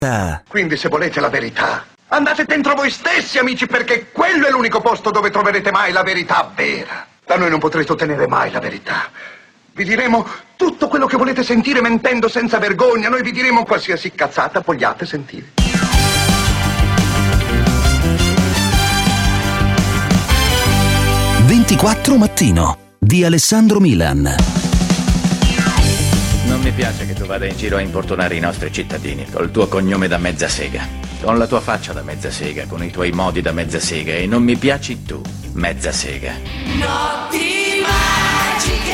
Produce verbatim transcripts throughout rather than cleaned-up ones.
Quindi se volete la verità, andate dentro voi stessi, amici, perché quello è l'unico posto dove troverete mai la verità vera. Da noi non potrete ottenere mai la verità. Vi diremo tutto quello che volete sentire mentendo senza vergogna. Noi vi diremo qualsiasi cazzata vogliate sentire. ventiquattro Mattino di Alessandro Milan. Non mi piace che tu vada in giro a importunare i nostri cittadini col tuo cognome da mezza sega, con la tua faccia da mezza sega, con i tuoi modi da mezza sega, e non mi piaci tu, mezza sega. Notti magiche,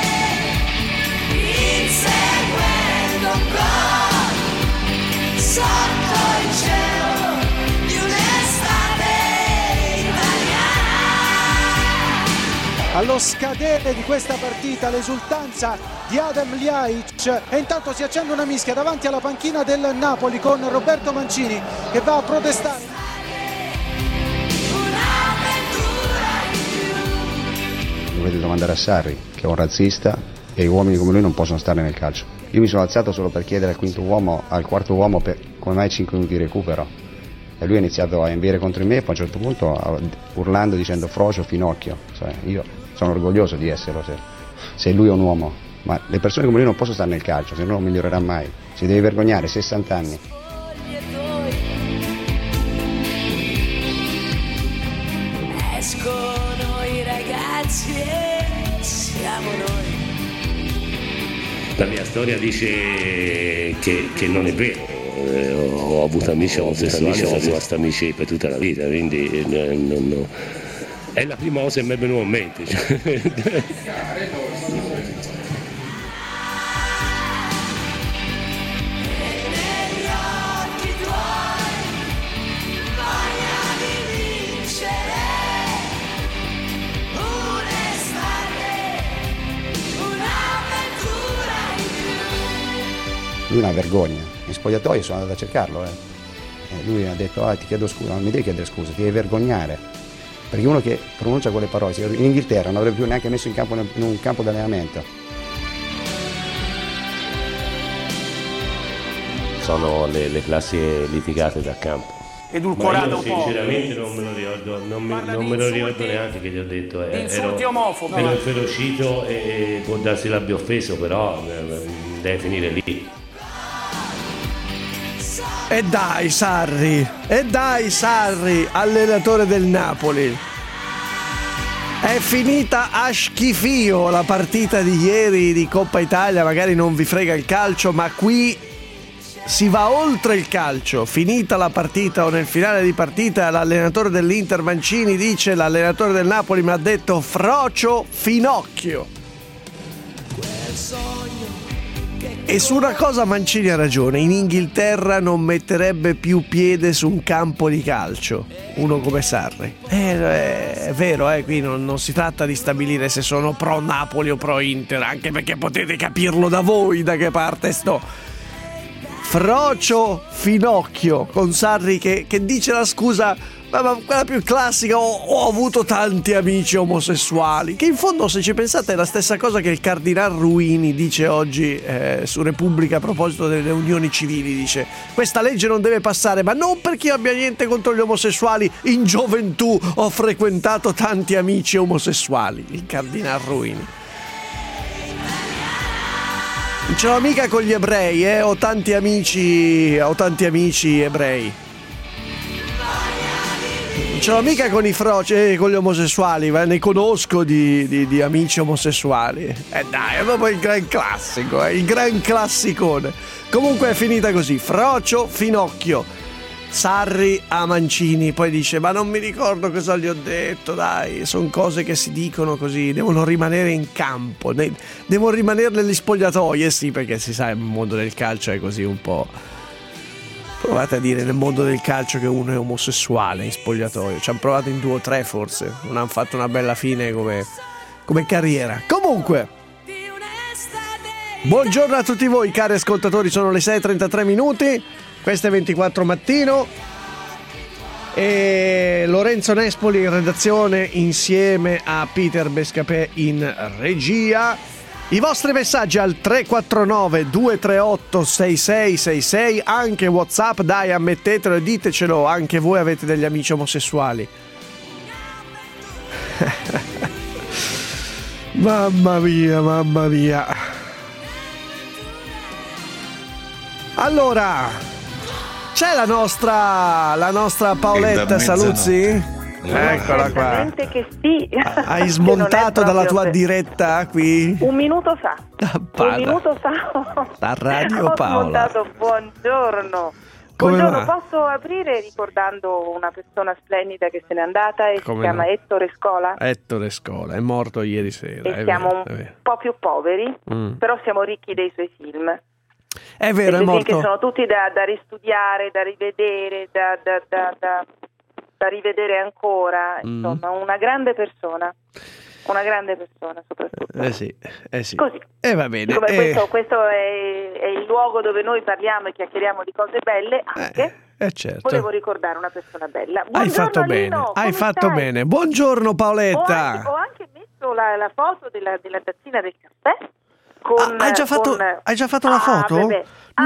inseguendo un gol sotto il cielo di un'estate italiana. Allo scadere di questa partita l'esultanza di Adem Ljajic, e intanto si accende una mischia davanti alla panchina del Napoli con Roberto Mancini che va a protestare. Dovete domandare a Sarri, che è un razzista, e uomini come lui non possono stare nel calcio. Io mi sono alzato solo per chiedere al quinto uomo, al quarto uomo, per come mai cinque minuti di recupero, e lui ha iniziato a inviare contro di me, e poi a un certo punto urlando, dicendo Frocio, Finocchio. Cioè, io sono orgoglioso di esserlo se, se lui è un uomo, ma le persone come lui non possono stare nel calcio, se no non migliorerà mai. Si deve vergognare, sessanta anni. Escono i ragazzi e siamo noi. La mia storia dice che, che non è vero. Eh, ho, ho avuto amici omosessuali, sono rimasti amici per tutta la vita, quindi eh, non, no. È la prima cosa che mi è venuta in mente. Lui è una vergogna, in spogliatoio sono andato a cercarlo, eh. E lui ha detto ah, ti chiedo scusa, non mi devi chiedere scusa, ti devi vergognare, perché uno che pronuncia quelle parole in Inghilterra non avrebbe più neanche messo in campo in un campo di allenamento. Sono le, le classi litigate da campo. Edulcorato un po'. Sinceramente non me lo ricordo, non, me, non me lo ricordo neanche che ti ho detto. Eh, insulti ero, omofobi. Ero inferocito e, e può darsi l'abbia offeso, però eh, deve finire lì. E dai Sarri, e dai Sarri, allenatore del Napoli. È finita a schifio la partita di ieri di Coppa Italia, magari non vi frega il calcio, ma qui si va oltre il calcio. Finita la partita o nel finale di partita, l'allenatore dell'Inter Mancini dice: l'allenatore del Napoli mi ha detto Frocio Finocchio. Quel sogno. E su una cosa Mancini ha ragione: in Inghilterra non metterebbe più piede su un campo di calcio uno come Sarri. Eh, è vero, eh, qui non, non si tratta di stabilire se sono pro Napoli o pro Inter, anche perché potete capirlo da voi da che parte sto. Frocio Finocchio, con Sarri che, che dice la scusa, ma, ma quella più classica, ho, ho avuto tanti amici omosessuali, che in fondo, se ci pensate, è la stessa cosa che il cardinal Ruini dice oggi eh, su Repubblica a proposito delle unioni civili. Dice: questa legge non deve passare, ma non perché io abbia niente contro gli omosessuali, in gioventù ho frequentato tanti amici omosessuali. Il cardinal Ruini. Non ce l'ho mica con gli ebrei, eh? Ho tanti amici, ho tanti amici ebrei. Non ce l'ho mica con i froci, eh, con gli omosessuali, ma ne conosco di, di, di amici omosessuali. Eh dai, è proprio il gran classico, eh? Il gran classicone. Comunque è finita così: Frocio Finocchio. Sarri a Mancini, poi dice: ma non mi ricordo cosa gli ho detto, dai, sono cose che si dicono così, devono rimanere in campo, ne, devono rimanere negli spogliatoi. Eh sì, perché si sa, il mondo del calcio è così un po'. Provate a dire nel mondo del calcio che uno è omosessuale in spogliatoio. Ci hanno provato in due o tre forse, non hanno fatto una bella fine come, come carriera. Comunque, buongiorno a tutti voi cari ascoltatori, sono le sei e trentatré minuti. Questo è ventiquattro Mattino e Lorenzo Nespoli in redazione insieme a Peter Bescapè in regia. I vostri messaggi al tre quattro nove due tre otto sei sei sei sei, anche WhatsApp, dai, ammettetelo e ditecelo, anche voi avete degli amici omosessuali. Mamma mia, mamma mia. Allora, c'è la nostra la nostra Paoletta Saluzzi? Eccola qua. Che sì. Hai smontato dalla tua diretta qui? Un minuto fa. Ah, un minuto fa. Da Radio Ho Paola. smontato. Buongiorno. Come Buongiorno, va? posso aprire ricordando una persona splendida che se n'è andata e Come si chiama no? Ettore Scola. Ettore Scola, è morto ieri sera. E è siamo vero, un è vero. po' più poveri, Mm. però siamo ricchi dei suoi film. È vero, E è quei film morto. che sono tutti da, da ristudiare, da rivedere, da, da, da, da, da rivedere ancora. Mm. Insomma, una grande persona. Una grande persona soprattutto. Eh sì, eh sì. Così. E va bene. Come eh, questo, questo è, è il luogo dove noi parliamo e chiacchieriamo di cose belle anche. eh, certo. Volevo ricordare una persona bella. Hai Buongiorno, fatto bene, Lino, hai come fatto stai? bene. Buongiorno Ho anche, Paoletta. ho anche messo la, la foto della, della tazzina del caffè. Con, Ah, hai già fatto, con- hai già fatto la Ah, foto? bebè.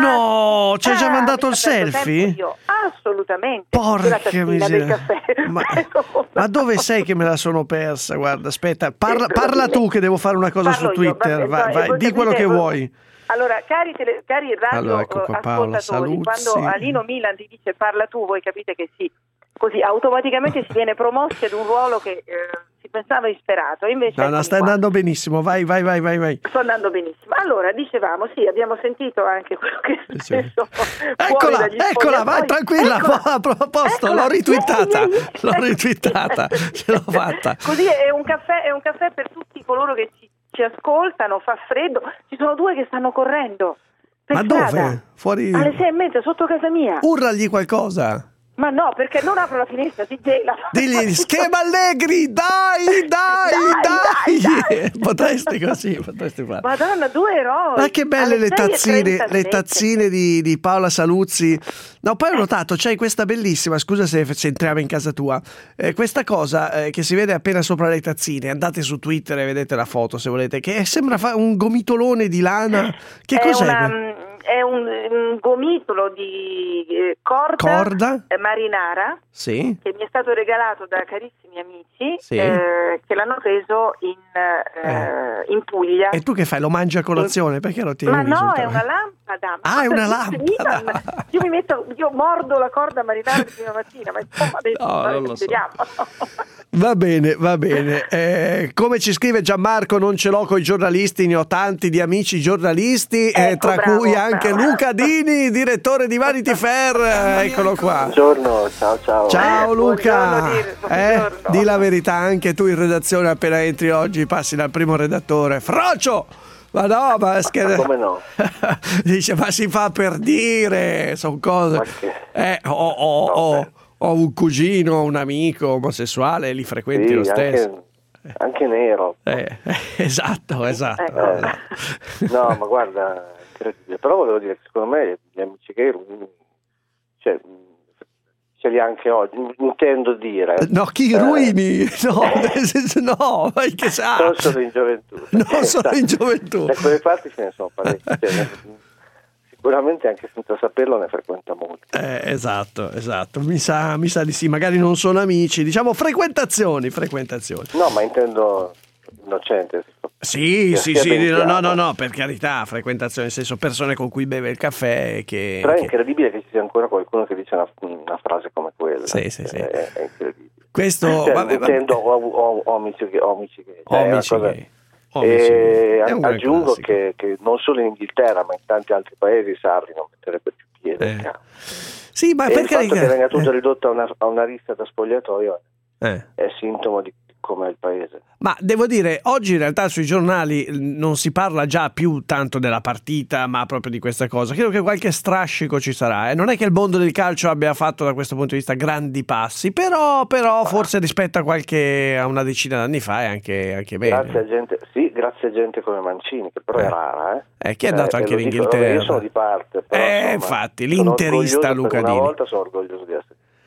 No, Ah, ci hai già ah, mandato mi il sto perdendo selfie? tempo io. Assolutamente. Quella Porca tazzina del miseria. caffè. Ma, ma dove sei che me la sono persa? Guarda, aspetta, parla, parla tu che devo fare una cosa Parlo su io, Twitter. vabbè, Vai, vai, vai, voi di quello capite, che voi- vuoi. Allora, cari, tele, cari radio Allora, ecco qua, eh, Paola ascoltatori, Saluzzi. quando Alino Milan ti dice parla tu, voi capite che sì, così automaticamente si viene promossi ad un ruolo che eh, si pensava insperato. Invece No, no, eccomi stai qua. andando benissimo. Vai, vai, vai, vai, vai. Sto andando benissimo. Allora, dicevamo, sì, abbiamo sentito anche quello che è Sì. successo fuori Eccola, dagli eccola, vai spogliatoi. tranquilla. Eccola. A proposito, Eccola. l'ho ritwittata. Ieri, ieri. L'ho ritwittata. Ce l'ho fatta. Così è un caffè, è un caffè per tutti coloro che ci, ci ascoltano, fa freddo. Ci sono due che stanno correndo. Per Ma strada, dove? Fuori. Alle sei e mezza, sotto casa mia. Urragli qualcosa. Ma no, perché non apro la finestra, si gela. Digli schema allegri, dai, dai, dai, Dai, dai. Potresti così, potresti fare. Madonna, due eroi. Ma che belle Alle le sei e tazzine, le trentasette. tazzine di, di Paola Saluzzi. No, poi ho notato, c'hai questa bellissima, scusa se, se entriamo in casa tua, eh, questa cosa eh, che si vede appena sopra le tazzine, andate su Twitter e vedete la foto se volete, che sembra fa- un gomitolone di lana. Che È cos'è? una- È un, un gomitolo di eh, corda, Corda? eh, marinara Sì, che mi è stato regalato da carissimi amici Sì. eh, che l'hanno preso in, eh, in Puglia. e tu che fai? Lo mangi a colazione? Perché lo tieni Ma lì no, sul è tavolo? una lampada. Ah, è una Ma- lampada. Milan, Io mi metto, io mordo la corda marinara di prima mattina, ma insomma adesso No, noi non lo so. vediamo. Va bene, va bene. Eh, come ci scrive Gianmarco, non ce l'ho con i giornalisti, ne ho tanti di amici giornalisti, eh, Ecco, tra bravo, cui anche bravo. Luca Dini, direttore di Vanity Fair. Eh, Eccolo qua. Buongiorno, ciao ciao. Ciao Eh, Luca. buongiorno, Dir- Eh, buongiorno. di la verità, anche tu in redazione appena entri oggi passi dal primo redattore. Frocio! Ma no, ma scher- Come no? Dice, ma si fa per dire, sono cose. Ma che- Eh, ho, ho- No, ho- beh. ho un cugino, un amico omosessuale, li frequenti Sì, lo stesso. anche, anche nero. Eh, esatto, esatto. Ecco. Eh, no, ma guarda, incredibile. Però volevo dire che secondo me gli amici gay, mm, cioè, mm, ce li ha anche oggi, intendo dire. No, chi Eh, ruini? No, nel senso, no, ma che sa? Non solo in gioventù. Non solo in gioventù. Da quelle parti ce ne sono parecchi. Cioè, ne- sicuramente anche senza saperlo ne frequenta molti. Eh, esatto, esatto. Mi sa, mi sa di sì, magari non sono amici, diciamo frequentazioni, frequentazioni. No, ma intendo innocente. Sì, Che sì, sia sì, ben no, no, chiaro. no, no, per carità, frequentazioni, nel senso persone con cui beve il caffè che... Però è che- incredibile che ci sia ancora qualcuno che dice una, una frase come quella. Sì, sì, sì. È, è incredibile. Questo... Cioè, vabbè, vabbè. intendo o- o- omici che omici che cioè, è una Omici cosa- gay. Omici E gay. È un gran aggiungo classico. che, che non solo in Inghilterra ma in tanti altri paesi Sarri non metterebbe più piede. Eh. Sì, ma E il perché... fatto che venga tutto eh, ridotto a una, a una lista da spogliatoio eh. è sintomo di come è il paese. Ma devo dire, oggi in realtà sui giornali non si parla già più tanto della partita, ma proprio di questa cosa. Credo che qualche strascico ci sarà. Eh. Non è che il mondo del calcio abbia fatto da questo punto di vista grandi passi, però, però forse rispetto a qualche a una decina d'anni fa è anche, anche bene. Grazie a gente, sì, grazie a gente come Mancini, che però Eh. è rara, eh. Eh, chi è andato Eh, anche e lo in dico, Inghilterra? Io sono di parte, però, Eh, insomma, infatti, sono l'interista orgoglioso, Luca per una Dini. volta sono orgoglioso di essere.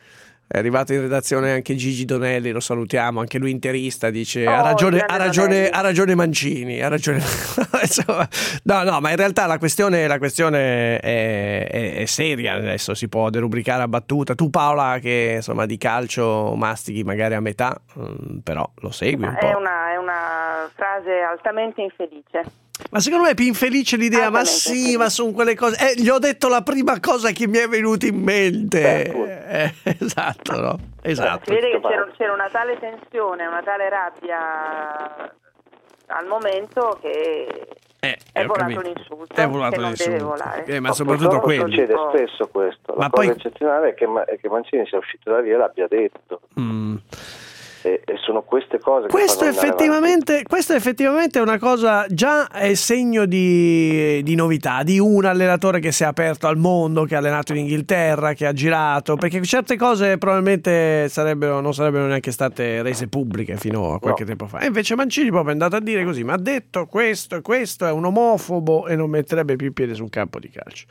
È arrivato in redazione anche Gigi Donelli, lo salutiamo, anche lui interista, dice Oh, ha ragione, grande ha ragione, Donelli. ha ragione Mancini, ha ragione. Insomma, no, no, ma in realtà la questione, la questione è, è, è seria, adesso si può derubricare a battuta. Tu Paola che insomma di calcio mastichi magari a metà, mh, però lo segui un po'. È una, è una frase altamente infelice. Ma secondo me è più infelice l'idea, ma sì, ma sono quelle cose. Eh, gli ho detto la prima cosa che mi è venuta in mente. Eh, esatto, no? Esatto. Si vede che c'era, c'era una tale tensione, una tale rabbia al momento che eh, è volato capito. l'insulto. È volato che non l'insulto. deve volare. Eh, ma Ma soprattutto purtroppo quello. succede spesso questo. La Ma cosa poi- eccezionale è che, Ma- è che Mancini sia uscito da lì e l'abbia detto. Mm. E, e sono queste cose che Questo fanno andare effettivamente, questo effettivamente è una cosa, già è segno di, di novità, di un allenatore che si è aperto al mondo, che ha allenato in Inghilterra, che ha girato, perché certe cose probabilmente sarebbero, non sarebbero neanche state rese pubbliche fino a qualche No. tempo fa. E invece Mancini proprio è andato a dire così, ma ha detto questo e questo, è un omofobo e non metterebbe più il piede sul campo di calcio.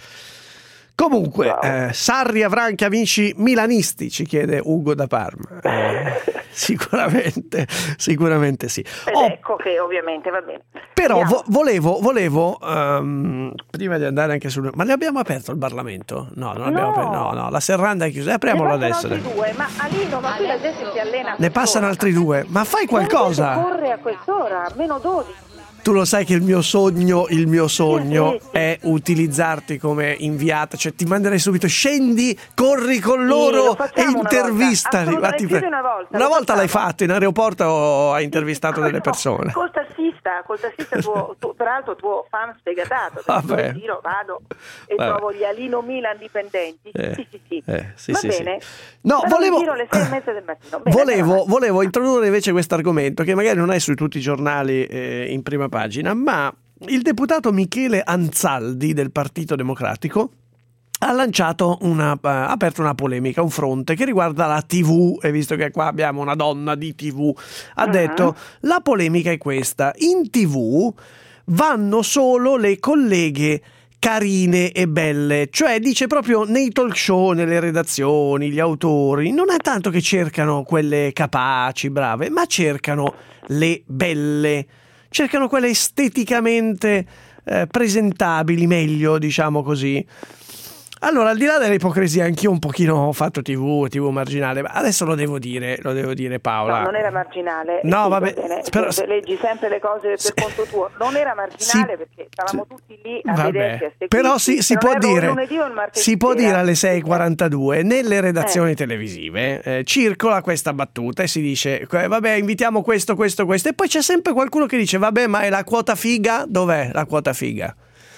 Comunque, eh, Sarri avrà anche amici milanisti, ci chiede Ugo da Parma. Eh, sicuramente, sicuramente sì. Ed Oh, ecco che ovviamente va bene. però Andiamo. vo- volevo, volevo ehm, prima di andare anche sul... Ma ne abbiamo aperto il Parlamento? No, non abbiamo No. aperto. No, no, la serranda è chiusa. Eh, apriamolo Ne adesso. passano altri due, ma Alino, ma qui la gente si allena. a Ne passano quest'ora. altri due. Ma fai Ma la gente qualcosa. corre a quest'ora, meno dodici. Tu lo sai che il mio sogno, il mio sogno Sì, sì, sì. è utilizzarti come inviata, cioè ti manderei subito, scendi, corri con loro lo e facciamo una intervistali. volta. Ma ti Assolutamente, più pre- di una volta, Una lo volta l'hai facciamo. fatto, in aeroporto hai intervistato delle No, persone. Col tassista, col tassista tuo, tu, peraltro tuo fan sfegatato, perché Vabbè. io in giro vado e Vabbè. trovo gli Alino Milan dipendenti. Eh, Sì, sì, sì. eh, sì, Va sì, sì. bene. No, Vado volevo- in giro alle sei e mezza del mattino. Bene, Volevo, andiamo avanti. volevo introdurre invece questo argomento che magari non è su tutti i giornali eh, in prima pagina, ma il deputato Michele Anzaldi del Partito Democratico ha lanciato una, uh, ha aperto una polemica, un fronte che riguarda la tivù, e visto che qua abbiamo una donna di tivù, ha Uh-huh. detto la polemica è questa: in tivù vanno solo le colleghe carine e belle, cioè dice proprio nei talk show, nelle redazioni, gli autori non è tanto che cercano quelle capaci, brave, ma cercano le belle, cercano quelle esteticamente eh, presentabili, meglio, diciamo così. Allora, al di là dell'ipocrisia, anch'io un pochino ho fatto tivù, tivù marginale, ma adesso lo devo dire, lo devo dire Paola. No, non era marginale. No, Sì, vabbè, va bene, però- se leggi sempre le cose per Sì. conto tuo. Non era marginale Sì. perché stavamo Sì. tutti lì a Vabbè, vederci, a seguirci. però si, si Se può non ero il dire, lunedì o il martedì si può sera. dire alle sei e quarantadue nelle redazioni Eh. televisive eh, circola questa battuta e si dice eh, vabbè, invitiamo questo, questo, questo, e poi c'è sempre qualcuno che dice vabbè, ma è la quota figa? Dov'è la quota figa?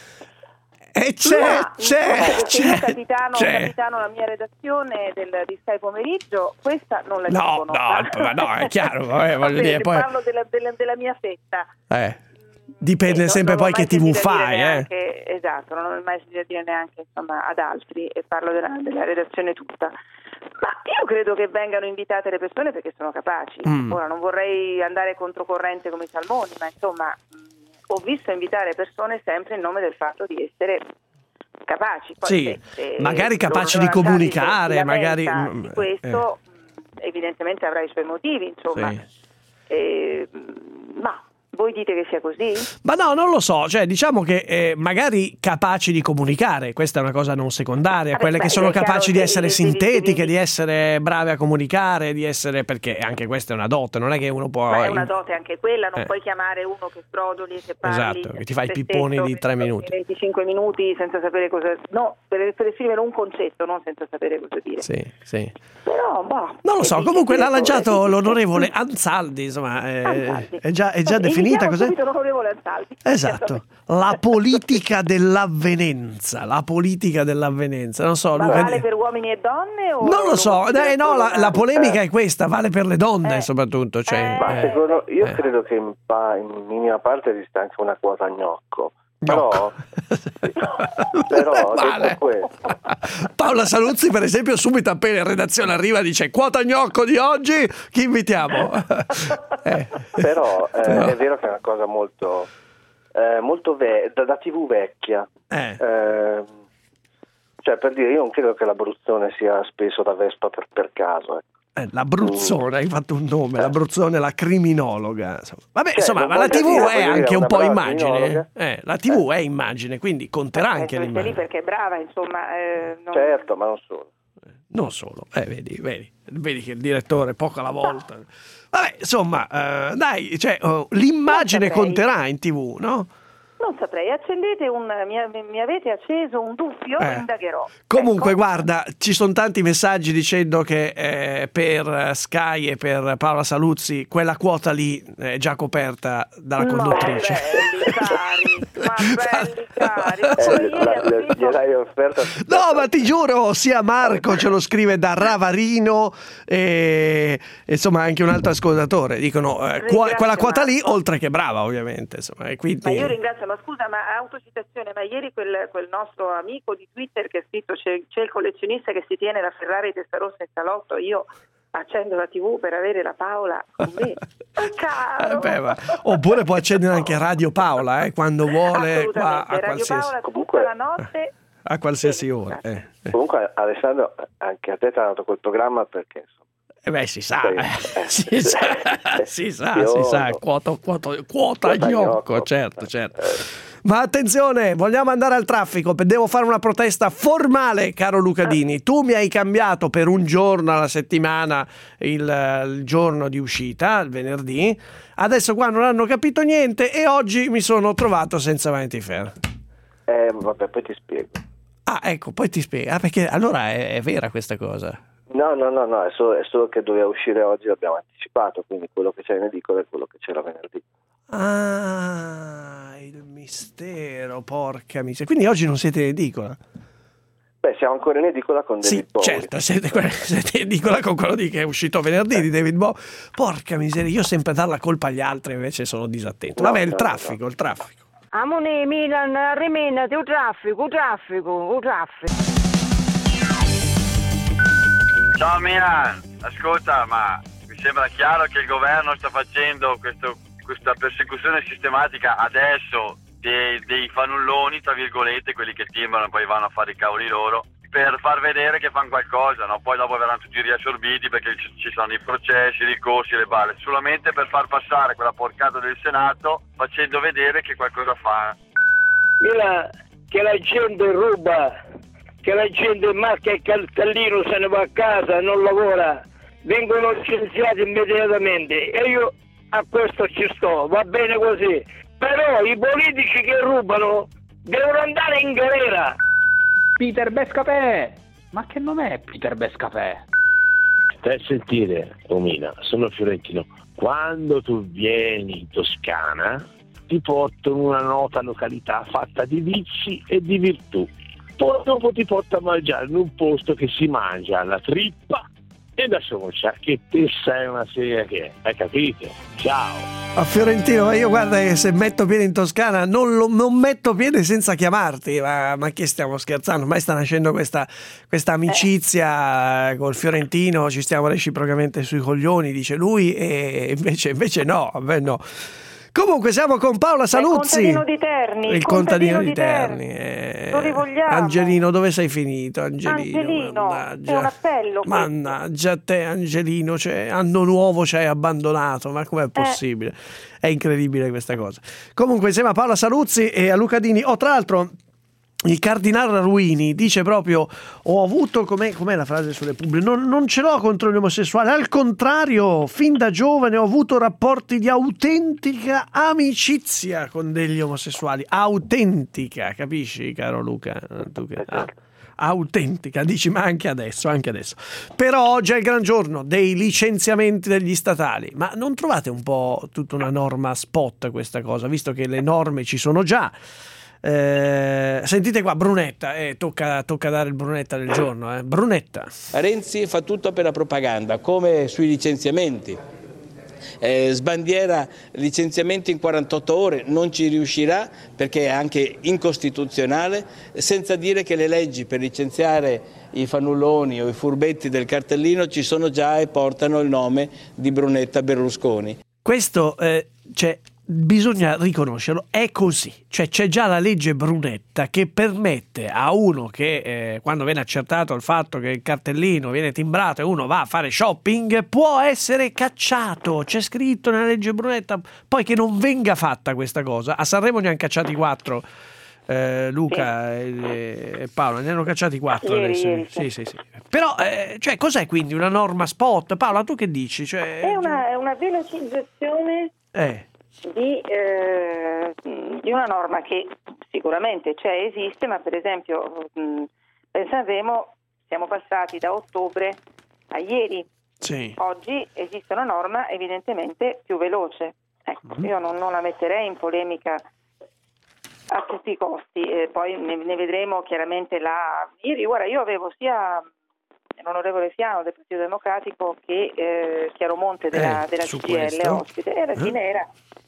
E c'è, Ma, c'è, perché c'è, io capitano, c'è. capitano la mia redazione del, di Sky Pomeriggio, questa non la No, dicono. no, ma no, è chiaro, vabbè, voglio Vabbè, dire, poi- parlo della, della- della mia fetta. Eh, dipende Eh, sempre non- non poi ho che mai tivù sentito dire fai, eh. neanche- Esatto, non ho mai sentito dire neanche insomma, ad altri, e parlo della, della redazione tutta. Ma io credo che vengano invitate le persone perché sono capaci. Mm. Ora non vorrei andare controcorrente come i salmoni, ma insomma mh, ho visto invitare persone sempre in nome del fatto di essere capaci. Poi Sì, se- se magari capaci loro di comunicare, si lamenta magari- di mm, questo mh, evidentemente avrà i suoi motivi, insomma. Sì. Eh, mh, ma voi dite che sia così? Ma no, non lo so, cioè diciamo che eh, magari capaci di comunicare, questa è una cosa non secondaria, Vabbè, quelle beh, che sono è chiaro capaci di che essere devi- sintetiche, devi- di essere brave a comunicare, di essere, perché anche questa è una dote, non è che uno può... Ma è una dote anche quella, non Eh. puoi chiamare uno che frodoli, che parli Esatto, che ti fa i se pipponi stesso di tre per minuti. venticinque minuti senza sapere cosa... No, per, per descrivere un concetto, non senza sapere cosa dire. Sì, sì. Però, boh, Non lo so, e comunque dici- l'ha lanciato dici- l'onorevole Anzaldi, insomma, eh, Anzaldi. è già, è già Vabbè, definita invitiamo cos'è? subito l'onorevole Anzaldi. Esatto, la politica dell'avvenenza, la politica dell'avvenenza, non so, Ma Luca- vale per uomini e donne? O non lo so, eh, no, la, la polemica Eh. è questa, vale per le donne Eh. soprattutto, cioè, Eh. Ma eh, secondo, io eh. credo che in, pa- in minima parte esista anche una quota gnocco. Gnocco. Però, però Vale. detto questo, Paola Saluzzi per esempio subito appena in redazione arriva dice quota gnocco di oggi, chi invitiamo? Eh. però, eh, Però- è vero che è una cosa molto, eh, molto ve- da, da tivù vecchia. Eh. Eh, Cioè, per dire, io non credo che l'Abruzzone sia speso da Vespa per, per caso, ecco. Eh, l'Abruzzone, hai fatto un nome, eh. l'Abruzzone, la criminologa. Insomma. Vabbè, Cioè, insomma, ma la voglio tivù dire, è voglio anche dire, un una po' brava immagine. criminologa. Eh, la tivù è immagine, quindi conterà anche Eh, l'immagine. lì perché è brava, insomma. Eh, non... Certo, ma non solo. Non solo, eh, vedi, vedi, vedi che il direttore poco alla volta. Vabbè, insomma, eh, dai, cioè, oh, l'immagine conterà in tivù, no? Non saprei, accendete un, mi, mi avete acceso un dubbio, Eh. indagherò. Comunque, ecco. guarda, ci sono tanti messaggi dicendo che eh, per Sky e per Paola Saluzzi quella quota lì è già coperta dalla conduttrice. Ma belli cari, ma belli cari. Eh, Come ieri la- ha la- scritto- gliel'hai offerta. No, ma ti giuro, sia Marco ce lo scrive da Ravarino e insomma anche un altro ascoltatore dicono eh, qua- Ringrazio quella quota lì, Marco. oltre che brava ovviamente, insomma, e quindi... Ma io ringrazio, ma scusa, ma autocitazione, ma ieri quel, quel nostro amico di Twitter che ha scritto c'è, c'è il collezionista che si tiene la Ferrari Testarossa in salotto, io accendo la tivù per avere la Paola con me. Ma caro! Eh, beh, ma- oppure può accendere anche Radio Paola eh, quando vuole qua, Assolutamente, a Radio qualsiasi, Paola Comunque- tutta la notte. a qualsiasi ora. Eh. Eh. Comunque, Alessandro, anche a te ti ha dato quel programma perché insomma. Eh beh, si sa, Sì. eh, si sa, si sa, Io si sa, no. quota, quota, quota Quota gnocco, gnocco. certo, certo. Eh. Ma attenzione, vogliamo andare al traffico, devo fare una protesta formale, caro Lucadini. Tu mi hai cambiato per un giorno alla settimana il, il giorno di uscita, il venerdì. Adesso qua non hanno capito niente e oggi mi sono trovato senza Vanity Fair. Eh, vabbè, poi ti spiego. Ah, ecco, poi ti spiego. Ah, perché allora è, è vera questa cosa. No, no, no, no, è solo, è solo che doveva uscire oggi, l'abbiamo anticipato, quindi quello che c'è in edicola è quello che c'era venerdì. Ah, il mistero, porca miseria. Quindi oggi non siete in edicola? Beh, siamo ancora in edicola con David Sì, Bowie. certo, siete, que- siete in edicola con quello di che è uscito venerdì di David Bowie. Porca miseria, io sempre dar la colpa agli altri, invece sono disattento. No, Vabbè, il no, traffico, no. il traffico. Amone Milan, rimenati, il traffico, il traffico, il traffico. Ciao Milan, ascolta, ma mi sembra chiaro che il governo sta facendo questo, questa persecuzione sistematica adesso dei, dei fanulloni, tra virgolette, quelli che timbrano e poi vanno a fare i cavoli loro, per far vedere che fanno qualcosa, no? Poi dopo verranno tutti riassorbiti perché ci, ci sono i processi, i ricorsi, le balle, solamente per far passare quella porcata del Senato facendo vedere che qualcosa fa. Milan, che la gente ruba, che la gente marca il cartellino, se ne va a casa, non lavora, vengono licenziati immediatamente e io a questo ci sto, va bene così, però i politici che rubano devono andare in galera. Peter Bescapè! Ma che nome è Peter Bescapè? Stai a sentire, Romina, sono fiorentino. Quando tu vieni in Toscana ti portano una nota località fatta di vizi e di virtù. Poi dopo ti porta a mangiare in un posto che si mangia la trippa e da socia, che te sei una seria che è, hai capito? Ciao! A Fiorentino, ma io guarda che se metto piede in Toscana non, lo, non metto piede senza chiamarti, ma, ma che stiamo scherzando? Ormai sta nascendo questa, questa amicizia col Fiorentino, ci stiamo reciprocamente sui coglioni, dice lui, e invece, invece no, beh no. Comunque siamo con Paola Saluzzi. Il contadino di Terni. Il contadino di Terni. Eh, Lo rivogliamo. Angelino, dove sei finito? Angelino, Angelino, mannaggia. è un appello. Mannaggia te, Angelino, cioè, anno nuovo ci hai abbandonato, ma com'è possibile? È incredibile questa cosa. Comunque insieme a Paola Saluzzi e a Lucadini. Oh, tra l'altro il cardinale Ruini dice proprio: ho avuto, com'è, com'è la frase sulle pubbliche, non, non ce l'ho contro gli omosessuali, al contrario, fin da giovane ho avuto rapporti di autentica amicizia con degli omosessuali, autentica, capisci caro Luca? Tu che, ah, autentica, dici, ma anche adesso, anche adesso. Però oggi è il gran giorno dei licenziamenti degli statali, ma non trovate un po' tutta una norma spot questa cosa, visto che le norme ci sono già? Eh, sentite qua, Brunetta, eh, tocca, tocca dare il Brunetta del giorno, eh. Brunetta. Renzi fa tutto per la propaganda, come sui licenziamenti. Eh, sbandiera licenziamenti in quarantotto ore, non ci riuscirà perché è anche incostituzionale, senza dire che le leggi per licenziare i fannulloni o i furbetti del cartellino ci sono già e portano il nome di Brunetta Berlusconi. Questo, eh, cioè, bisogna riconoscerlo, è così, cioè c'è già la legge Brunetta che permette a uno che eh, quando viene accertato il fatto che il cartellino viene timbrato e uno va a fare shopping può essere cacciato, c'è scritto nella legge Brunetta, poi che non venga fatta questa cosa. A Sanremo ne hanno cacciati quattro, eh, Luca sì. e, e Paola ne hanno cacciati quattro ieri, adesso. ieri, sì, sì, sì. Però eh, cioè, cos'è quindi una norma spot? Paola, tu che dici? Cioè, è una, è una velocizzazione eh. Di, eh, di una norma che sicuramente c'è, esiste, ma per esempio mh, per Sanremo siamo passati da ottobre a ieri. Sì. Oggi esiste una norma evidentemente più veloce. Ecco, mm. io non, non la metterei in polemica a tutti i costi, eh, poi ne, ne vedremo chiaramente la... Ieri, guarda, io avevo sia l'onorevole Fiano del Partito Democratico che eh, Chiaromonte della, eh, della C G I L questo. ospite, e alla fine era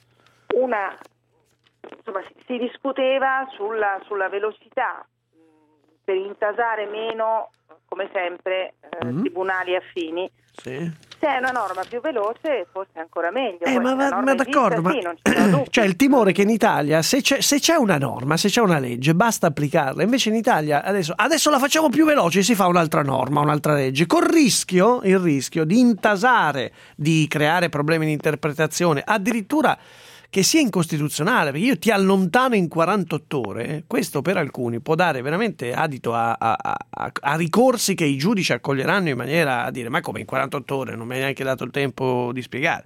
una, insomma, si, si discuteva sulla, sulla velocità mh, per intasare meno, come sempre, eh, mm. tribunali affini. Sì. Se è una norma più veloce, forse ancora meglio. Eh, ma, ma, ma d'accordo, esista, ma sì, non cioè il timore che in Italia se c'è, se c'è una norma, se c'è una legge, basta applicarla. Invece in Italia adesso, adesso la facciamo più veloce, si fa un'altra norma, un'altra legge, col rischio, il rischio di intasare, di creare problemi di interpretazione, addirittura che sia incostituzionale, perché io ti allontano in quarantotto ore, questo per alcuni può dare veramente adito a, a, a, a ricorsi che i giudici accoglieranno in maniera a dire ma come in quarantotto ore, non mi hai neanche dato il tempo di spiegare.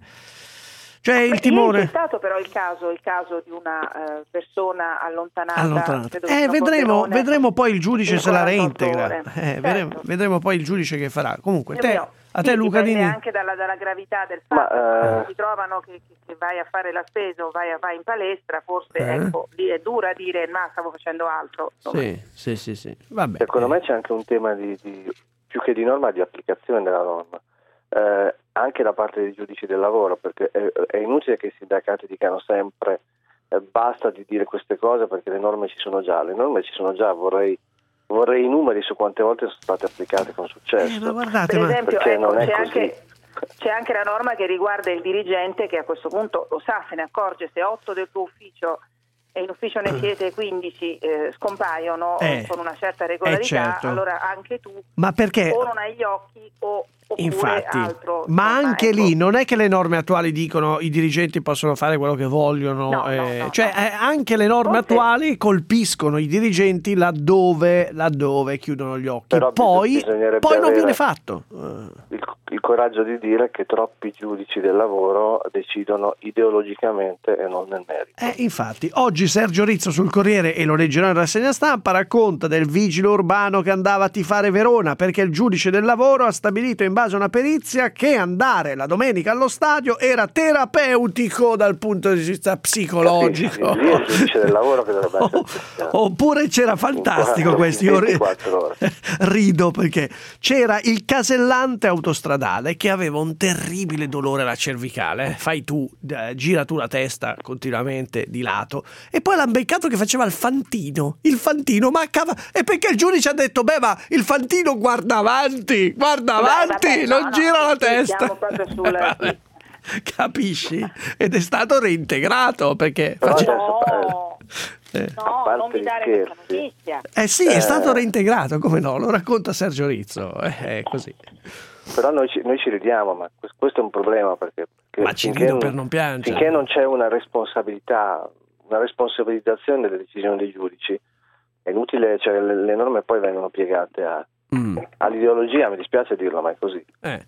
Cioè il timore... È stato però il caso, il caso di una uh, persona allontanata. allontanata. Eh, vedremo, vedremo poi il giudice se la reintegra. Eh, certo. vedremo, vedremo poi il giudice che farà. Comunque, te, mio, a te sì, Luca Dini... anche dalla, dalla gravità del fatto Ma, che si trovano che, che, che vai a fare la spesa o vai, a, vai in palestra, forse eh. ecco, lì è dura dire ma stavo facendo altro. Sì, sì, sì, sì. Vabbè. Secondo me c'è anche un tema di, di più che di norma, di applicazione della norma. Eh, anche da parte dei giudici del lavoro, perché è, è inutile che i sindacati dicano sempre eh, basta di dire queste cose perché le norme ci sono già, le norme ci sono già, vorrei, vorrei i numeri su quante volte sono state applicate con successo. Eh, ma guardate, per esempio, perché ecco, non è c'è, così. anche, c'è anche la norma che riguarda il dirigente che a questo punto lo sa, se ne accorge, se otto del tuo ufficio e in ufficio ne siete quindici eh, scompaiono Eh, con una certa regolarità, eh, certo. allora anche tu Ma perché? o non hai gli occhi o oppure Infatti, altro. ma insomma, anche ecco. lì non è che le norme attuali dicono i dirigenti possono fare quello che vogliono, No, eh, no, no, cioè no. eh, anche le norme Forse- attuali colpiscono i dirigenti laddove, laddove chiudono gli occhi, Però poi, bisognerebbe poi non avere viene fatto. Eh, il, il coraggio di dire che troppi giudici del lavoro decidono ideologicamente e non nel merito. Eh, infatti, oggi Sergio Rizzo sul Corriere, e lo leggerò in rassegna stampa, racconta del vigile urbano che andava a tifare Verona perché il giudice del lavoro ha stabilito in base a una perizia che andare la domenica allo stadio era terapeutico dal punto di vista psicologico. Sì, sì, lì è il giudice del lavoro che dovrebbe essere. Oppure c'era fantastico questo, io ri- ventiquattro ore. rido perché c'era il casellante autostradale che aveva un terribile dolore alla cervicale, fai tu, eh, gira tu la testa continuamente di lato, e poi l'ha beccato che faceva il fantino, il fantino, ma cava, e perché il giudice ha detto beh ma il fantino guarda avanti, guarda Beh, avanti, vabbè, non no, gira no, la sì, testa. siamo proprio sul- Vabbè. Capisci? Ed è stato reintegrato perché Però faceva... No, Eh. no, parte non mi gli dare scherzi. questa notizia. Eh sì, è Eh. stato reintegrato, come no? Lo racconta Sergio Rizzo, eh, è così. Però noi ci, noi ci ridiamo, ma questo, questo è un problema perché, perché Ma ci finché rido non- per non piangere. finché non c'è una responsabilità, una responsabilizzazione delle decisioni dei giudici, è inutile, cioè le, le norme poi vengono piegate a, Mm. all'ideologia, mi dispiace dirlo, ma è così. Eh.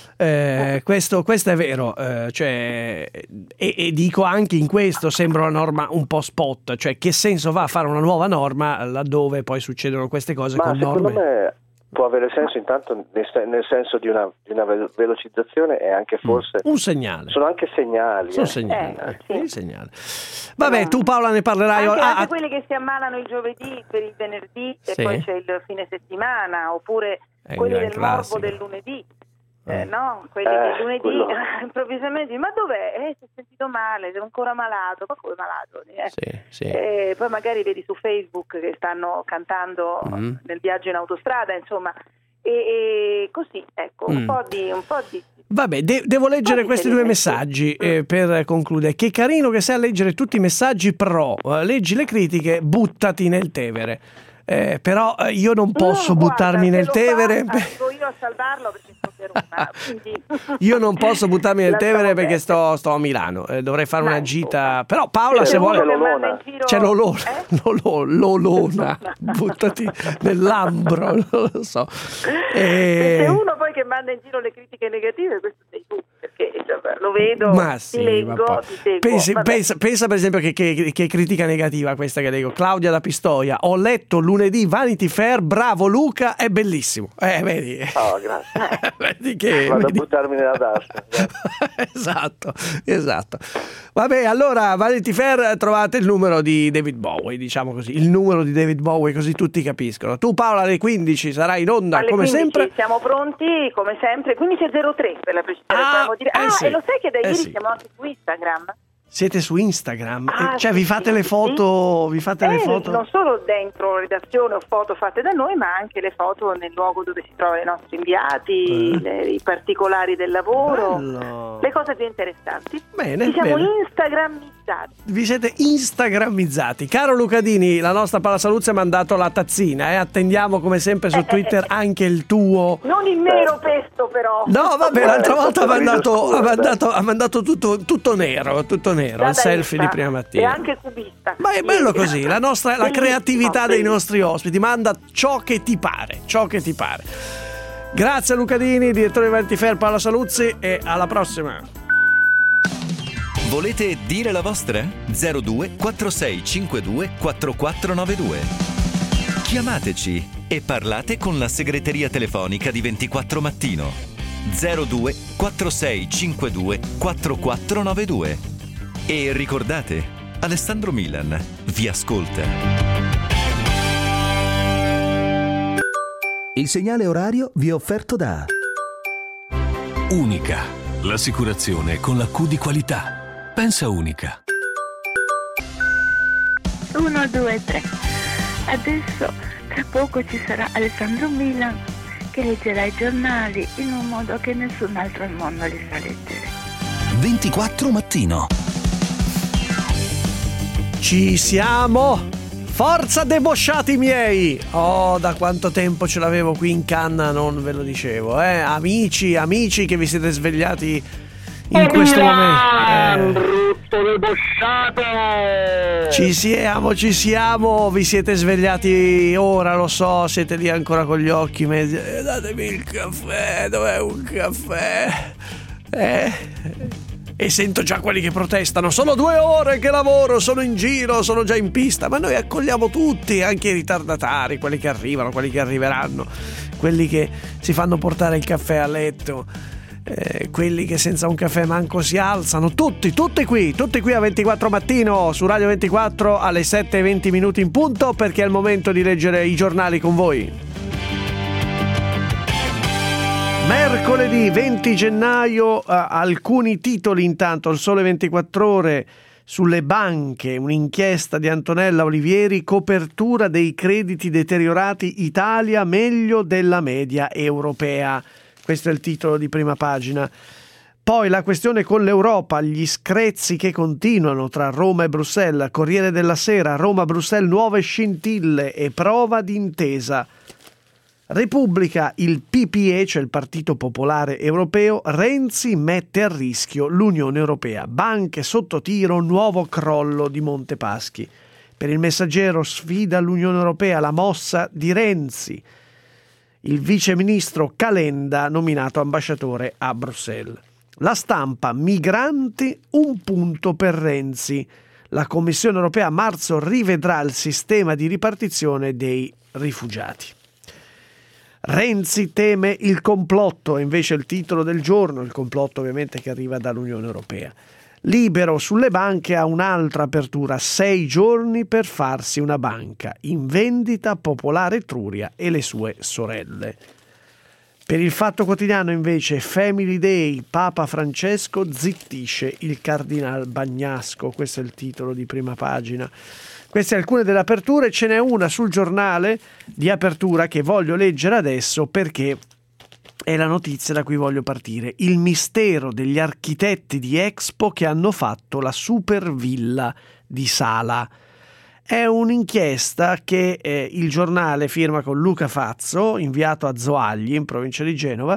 Eh, questo, questo è vero, eh, cioè, e, e dico anche in questo sembra una norma un po' spot, cioè che senso va a fare una nuova norma laddove poi succedono queste cose Ma con secondo norme? me può avere senso intanto nel, sen- nel senso di una, di una ve- velocizzazione e anche forse Un segnale. sono anche segnali. Sono eh. segnali, Eh, eh, sì. il segnale. Vabbè, tu Paola ne parlerai. Anche, Ah, anche ah, quelli che si ammalano il giovedì per il venerdì Sì. e poi c'è il fine settimana, oppure È un quelli gran del classico. morbo del lunedì. Eh, Eh. no, quelli Eh, del lunedì quello. improvvisamente ma dov'è? Eh, si è sentito male, sei ancora malato, ma come malato? Eh. Sì, sì. Eh, poi magari vedi su Facebook che stanno cantando Mm. nel viaggio in autostrada, insomma, e, e così, ecco, un Mm. po' di un po' di Vabbè, de- devo leggere questi due messaggi eh, per concludere. Che carino che sai a leggere tutti i messaggi pro. Eh, leggi le critiche, buttati nel Tevere. Eh, però eh, io non posso no, buttarmi guarda, nel se Tevere. Lo fa, arrivo io a salvarlo perché sto per una, quindi... Io non posso buttarmi nel Lasciamo Tevere perché perdere. sto, sto a Milano. Eh, dovrei fare una Dai, gita. Però Paola, C'è se uno vuole. che manda in giro- C'è l'olona. Eh? L'olo- l'olona. Buttati nell'ambro. Non lo so. Se Eh, c'è uno poi che manda in giro le critiche negative, questo sei tu, perché insomma, lo vedo, Ma ti sì, leggo, ma ti seguo. pensi- Vabbè. pensa, pensa per esempio che, che, che critica negativa questa che leggo. Claudia da Pistoia. Ho letto lunedì Vanity Fair, bravo Luca, è bellissimo. Eh, vedi. Oh, grazie. Vedi che Vado vedi? a buttarmi nella tasca. Esatto, esatto. Vabbè, allora Vanity Fair trovate il numero di David Bowie, diciamo così, il numero di David Bowie, così tutti capiscono. Tu Paola alle quindici sarai in onda Alle come quindici sempre. siamo pronti come sempre, quindici e zero tre per la precisione. Ah, dobbiamo dire. eh ah sì, e lo sai che da eh ieri sì. siamo anche su Instagram? Siete su Instagram, Ah, Eh, cioè sì, vi fate sì, le sì. foto, vi fate le Eh, foto. non solo dentro redazione o foto fatte da noi, ma anche le foto nel luogo dove si trovano i nostri inviati, Eh. le- i particolari del lavoro, Bello. le cose più interessanti. Bene, Ci siamo bene. instagrammizzati. Vi siete instagrammizzati. Caro Lucadini, la nostra Palasaluzzi ha mandato la tazzina, eh? Attendiamo come sempre su Twitter anche il tuo. Non il nero pesto però. No, vabbè, l'altra volta ha mandato, ha Scusa. mandato, ha mandato tutto, tutto nero, tutto nero, il Dadaista. selfie di prima E mattina. anche cubista. Ma è bello così, la nostra la Bellissimo, creatività dei bellissimo. nostri ospiti manda ciò che ti pare, ciò che ti pare. Grazie a Lucadini, direttore di Vanity Fair, Paola Saluzzi, e alla prossima. Volete dire la vostra? zero due quattro sei cinque due quattro quattro nove due. Chiamateci e parlate con la segreteria telefonica di ventiquattro Mattino. zero due quattro sei cinque due quattro quattro nove due. E ricordate, Alessandro Milan vi ascolta. Il segnale orario vi è offerto da Unica, l'assicurazione con la Q di qualità. Pensa Unica. uno, due, tre. Adesso tra poco ci sarà Alessandro Milan che leggerà i giornali in un modo che nessun altro al mondo li sa leggere. ventiquattro Mattino. Ci siamo! Forza debosciati miei! Oh, da quanto tempo ce l'avevo qui in canna, non ve lo dicevo, eh? Amici, amici che vi siete svegliati in questo momento. Eh. Brutto debosciato! Ci siamo, ci siamo, vi siete svegliati ora, lo so, siete lì ancora con gli occhi mezzi. Eh, datemi il caffè, dov'è un caffè? Eh... E sento già quelli che protestano. Sono due ore che lavoro, sono in giro, sono già in pista. Ma noi accogliamo tutti, anche i ritardatari, quelli che arrivano, quelli che arriveranno, quelli che si fanno portare il caffè a letto, eh, quelli che senza un caffè manco si alzano. Tutti, tutti qui, tutti qui a ventiquattro Mattino su Radio ventiquattro alle sette e venti minuti in punto, perché è il momento di leggere i giornali con voi. Mercoledì venti gennaio, uh, alcuni titoli intanto, il Sole ventiquattro Ore sulle banche, un'inchiesta di Antonella Olivieri, copertura dei crediti deteriorati, Italia meglio della media europea. Questo è il titolo di prima pagina. Poi la questione con l'Europa, gli screzi che continuano tra Roma e Bruxelles, Corriere della Sera, Roma-Bruxelles, nuove scintille e prova d'intesa. Repubblica, il P P E, cioè il Partito Popolare Europeo, Renzi mette a rischio l'Unione Europea. Banche sotto tiro, nuovo crollo di Montepaschi. Per il Messaggero, sfida l'Unione Europea, la mossa di Renzi. Il viceministro Calenda nominato ambasciatore a Bruxelles. La Stampa, migranti, un punto per Renzi. La Commissione Europea a marzo rivedrà il sistema di ripartizione dei rifugiati. Renzi teme il complotto, è invece il titolo del giorno, il complotto ovviamente che arriva dall'Unione Europea. Libero sulle banche ha un'altra apertura, sei giorni per farsi una banca, in vendita Popolare Etruria e le sue sorelle. Per il Fatto Quotidiano invece Family Day, Papa Francesco zittisce il cardinal Bagnasco, questo è il titolo di prima pagina. Queste alcune delle aperture, ce n'è una sul giornale di apertura che voglio leggere adesso perché è la notizia da cui voglio partire. Il mistero degli architetti di Expo che hanno fatto la super villa di Sala. È un'inchiesta che eh, il giornale firma con Luca Fazzo, inviato a Zoagli, in provincia di Genova,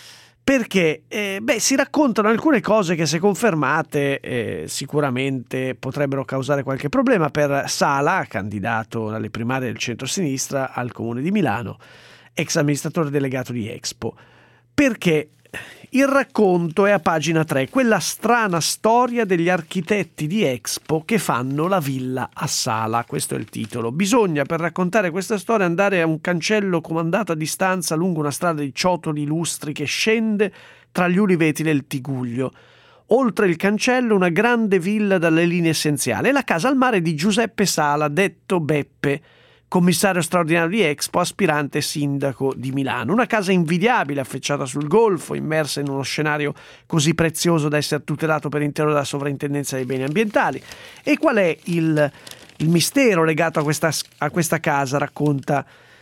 perché eh, beh, si raccontano alcune cose che, se confermate, eh, sicuramente potrebbero causare qualche problema per Sala, candidato alle primarie del centro-sinistra al Comune di Milano, ex amministratore delegato di Expo. Perché il racconto è a pagina tre, quella strana storia degli architetti di Expo che fanno la villa a Sala. Questo è il titolo. Bisogna, per raccontare questa storia, andare a un cancello comandato a distanza lungo una strada di ciotoli lustri che scende tra gli uliveti del Tiguglio. Oltre il cancello una grande villa dalle linee essenziali, è la casa al mare di Giuseppe Sala, detto Beppe, commissario straordinario di Expo, aspirante sindaco di Milano. Una casa invidiabile, affacciata sul golfo, immersa in uno scenario così prezioso da essere tutelato per intero dalla sovrintendenza dei beni ambientali. E qual è il, il mistero legato a questa, a questa casa, racconta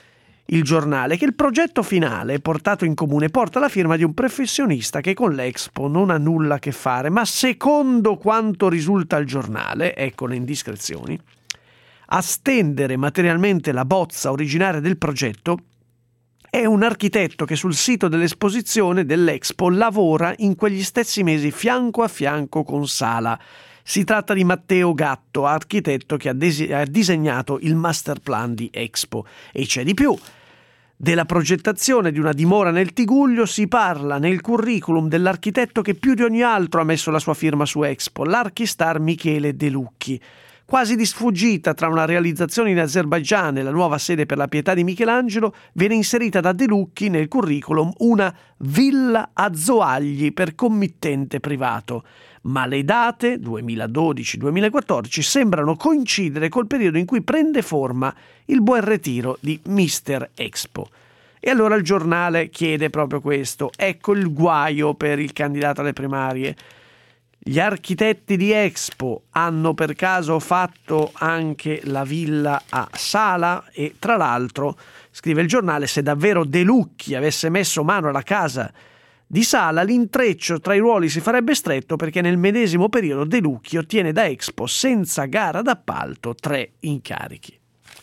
il giornale? Che il progetto finale portato in comune porta la firma di un professionista che con l'Expo non ha nulla a che fare, ma secondo quanto risulta al giornale, ecco le indiscrezioni, a stendere materialmente la bozza originaria del progetto è un architetto che sul sito dell'esposizione dell'Expo lavora in quegli stessi mesi fianco a fianco con Sala. Si tratta di Matteo Gatto, architetto che ha, desi- ha disegnato il master plan di Expo. E c'è di più. Della progettazione di una dimora nel Tiguglio si parla nel curriculum dell'architetto che più di ogni altro ha messo la sua firma su Expo, l'archistar Michele De Lucchi. Quasi di sfuggita, tra una realizzazione in Azerbaigian e la nuova sede per la Pietà di Michelangelo, viene inserita da De Lucchi nel curriculum una villa a Zoagli per committente privato. Ma le date duemiladodici duemilaquattordici sembrano coincidere col periodo in cui prende forma il buon ritiro di mister Expo. E allora il giornale chiede proprio questo. Ecco il guaio per il candidato alle primarie. Gli architetti di Expo hanno per caso fatto anche la villa a Sala? E tra l'altro, scrive il giornale, se davvero De Lucchi avesse messo mano alla casa di Sala, l'intreccio tra i ruoli si farebbe stretto, perché nel medesimo periodo De Lucchi ottiene da Expo, senza gara d'appalto, tre incarichi.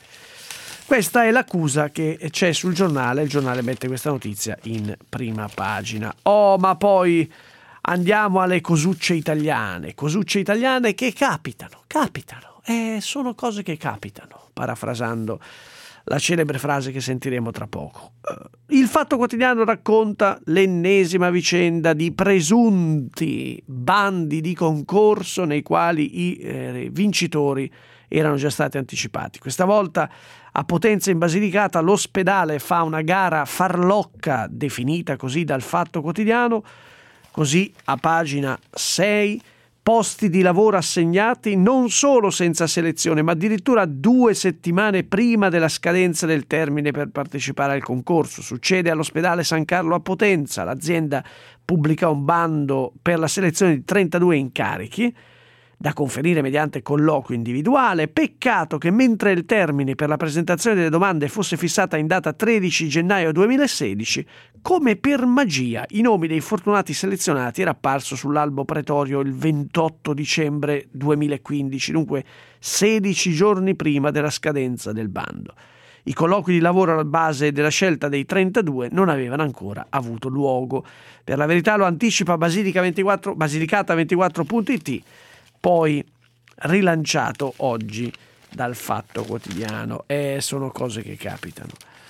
Questa è l'accusa che c'è sul giornale. Il giornale mette questa notizia in prima pagina. Oh, ma poi andiamo alle cosucce italiane, cosucce italiane che capitano, capitano, e sono cose che capitano, parafrasando la celebre frase che sentiremo tra poco. Il Fatto Quotidiano racconta l'ennesima vicenda di presunti bandi di concorso nei quali i eh, vincitori erano già stati anticipati. Questa volta a Potenza in Basilicata l'ospedale fa una gara farlocca, definita così dal Fatto Quotidiano. Così a pagina sei, posti di lavoro assegnati non solo senza selezione, ma addirittura due settimane prima della scadenza del termine per partecipare al concorso. Succede all'ospedale San Carlo a Potenza. L'azienda pubblica un bando per la selezione di trentadue incarichi da conferire mediante colloquio individuale. Peccato che mentre il termine per la presentazione delle domande fosse fissata in data tredici gennaio duemilasedici, come per magia i nomi dei fortunati selezionati era apparso sull'albo pretorio il ventotto dicembre duemilaquindici, dunque sedici giorni prima della scadenza del bando. I colloqui di lavoro alla base della scelta dei trentadue non avevano ancora avuto luogo. Per la verità lo anticipa Basilica ventiquattro, basilicata ventiquattro punto it, poi rilanciato oggi dal Fatto Quotidiano. E sono cose che capitano.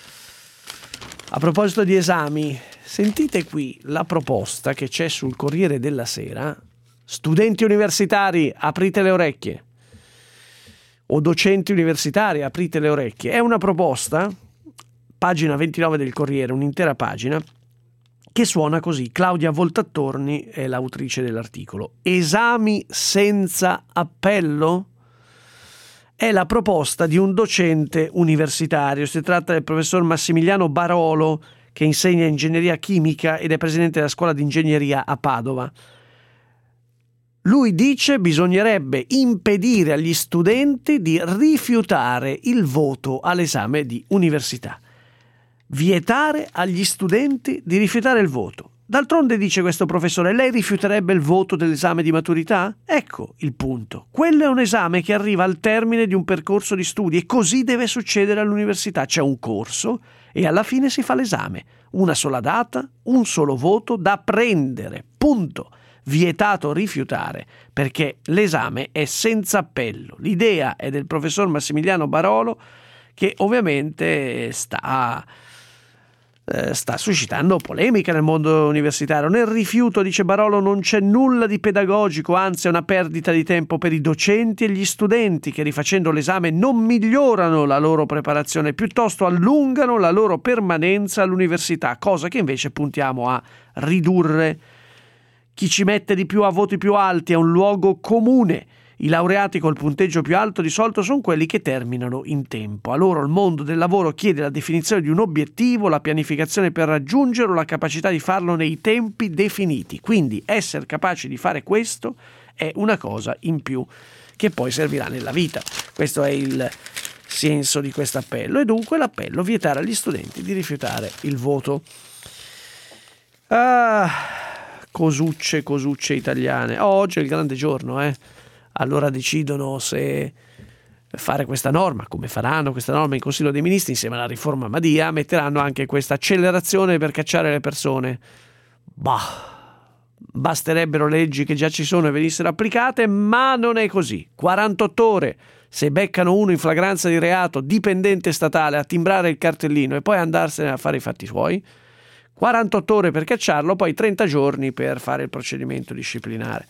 A proposito di esami, sentite qui la proposta che c'è sul Corriere della Sera. Studenti universitari, aprite le orecchie. O docenti universitari, aprite le orecchie. È una proposta, pagina ventinove del Corriere, un'intera pagina, che suona così. Claudia Voltattorni è l'autrice dell'articolo. Esami senza appello? È la proposta di un docente universitario. Si tratta del professor Massimiliano Barolo, che insegna ingegneria chimica ed è presidente della scuola di ingegneria a Padova. Lui dice bisognerebbe impedire agli studenti di rifiutare il voto all'esame di università. vietare agli studenti di rifiutare il voto. D'altronde, dice questo professore, lei rifiuterebbe il voto dell'esame di maturità? Ecco il punto. Quello è un esame che arriva al termine di un percorso di studi e così deve succedere all'università. C'è un corso e alla fine si fa l'esame. Una sola data, un solo voto da prendere. Punto. Vietato rifiutare, perché l'esame è senza appello. L'idea è del professor Massimiliano Barolo, che ovviamente sta, eh, sta suscitando polemica nel mondo universitario. Nel rifiuto, dice Barolo, non c'è nulla di pedagogico, anzi è una perdita di tempo per i docenti e gli studenti che, rifacendo l'esame, non migliorano la loro preparazione, piuttosto allungano la loro permanenza all'università, cosa che invece puntiamo a ridurre. Chi ci mette di più a voti più alti è un luogo comune. I laureati col punteggio più alto di solito sono quelli che terminano in tempo. A loro il mondo del lavoro chiede la definizione di un obiettivo, la pianificazione per raggiungerlo, la capacità di farlo nei tempi definiti. Quindi essere capaci di fare questo è una cosa in più che poi servirà nella vita. Questo è il senso di questo appello e dunque l'appello: vietare agli studenti di rifiutare il voto. Ah... Cosucce, cosucce italiane. Oh, oggi è il grande giorno, eh. Allora decidono se fare questa norma, come faranno questa norma in Consiglio dei Ministri insieme alla riforma Madia, metteranno anche questa accelerazione per cacciare le persone. Bah, basterebbero leggi che già ci sono e venissero applicate, ma non è così. quarantotto ore, se beccano uno in flagranza di reato, dipendente statale, a timbrare il cartellino e poi andarsene a fare i fatti suoi. quarantotto ore per cacciarlo, poi trenta giorni per fare il procedimento disciplinare.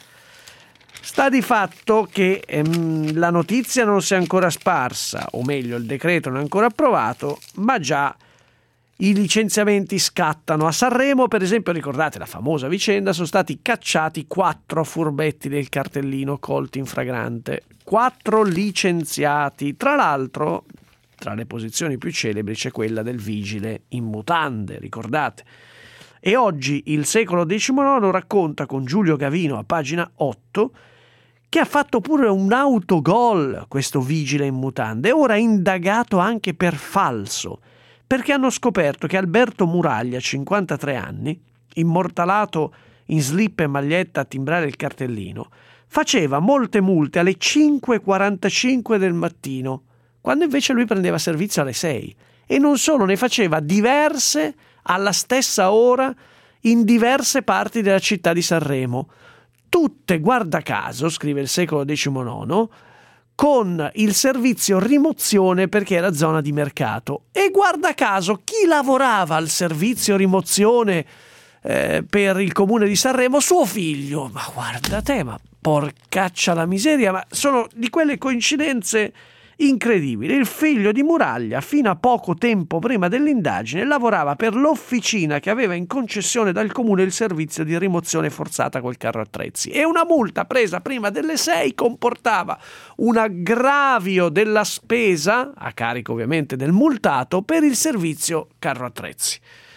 Sta di fatto che ehm, la notizia non si è ancora sparsa, o meglio il decreto non è ancora approvato, ma già i licenziamenti scattano. A Sanremo, per esempio, ricordate la famosa vicenda, sono stati cacciati quattro furbetti del cartellino colti in flagrante. Quattro licenziati. Tra l'altro, tra le posizioni più celebri c'è quella del vigile in mutande, ricordate? E oggi il Secolo diciannove racconta con Giulio Gavino a pagina otto che ha fatto pure un autogol questo vigile in mutande, ora indagato anche per falso, perché hanno scoperto che Alberto Muraglia, cinquantatré anni, immortalato in slip e maglietta a timbrare il cartellino, faceva molte multe alle cinque e quarantacinque del mattino, quando invece lui prendeva servizio alle sei, e non solo, ne faceva diverse alla stessa ora in diverse parti della città di Sanremo, tutte, guarda caso, scrive il Secolo diciannove, con il servizio rimozione perché era zona di mercato. E guarda caso, chi lavorava al servizio rimozione eh, per il comune di Sanremo? Suo figlio. Ma guarda te, ma porcaccia la miseria, ma sono di quelle coincidenze incredibili. Il figlio di Muraglia, fino a poco tempo prima dell'indagine, lavorava per l'officina che aveva in concessione dal comune il servizio di rimozione forzata col carro attrezzi, e una multa presa prima delle sei comportava un aggravio della spesa, a carico ovviamente del multato, per il servizio carro attrezzi.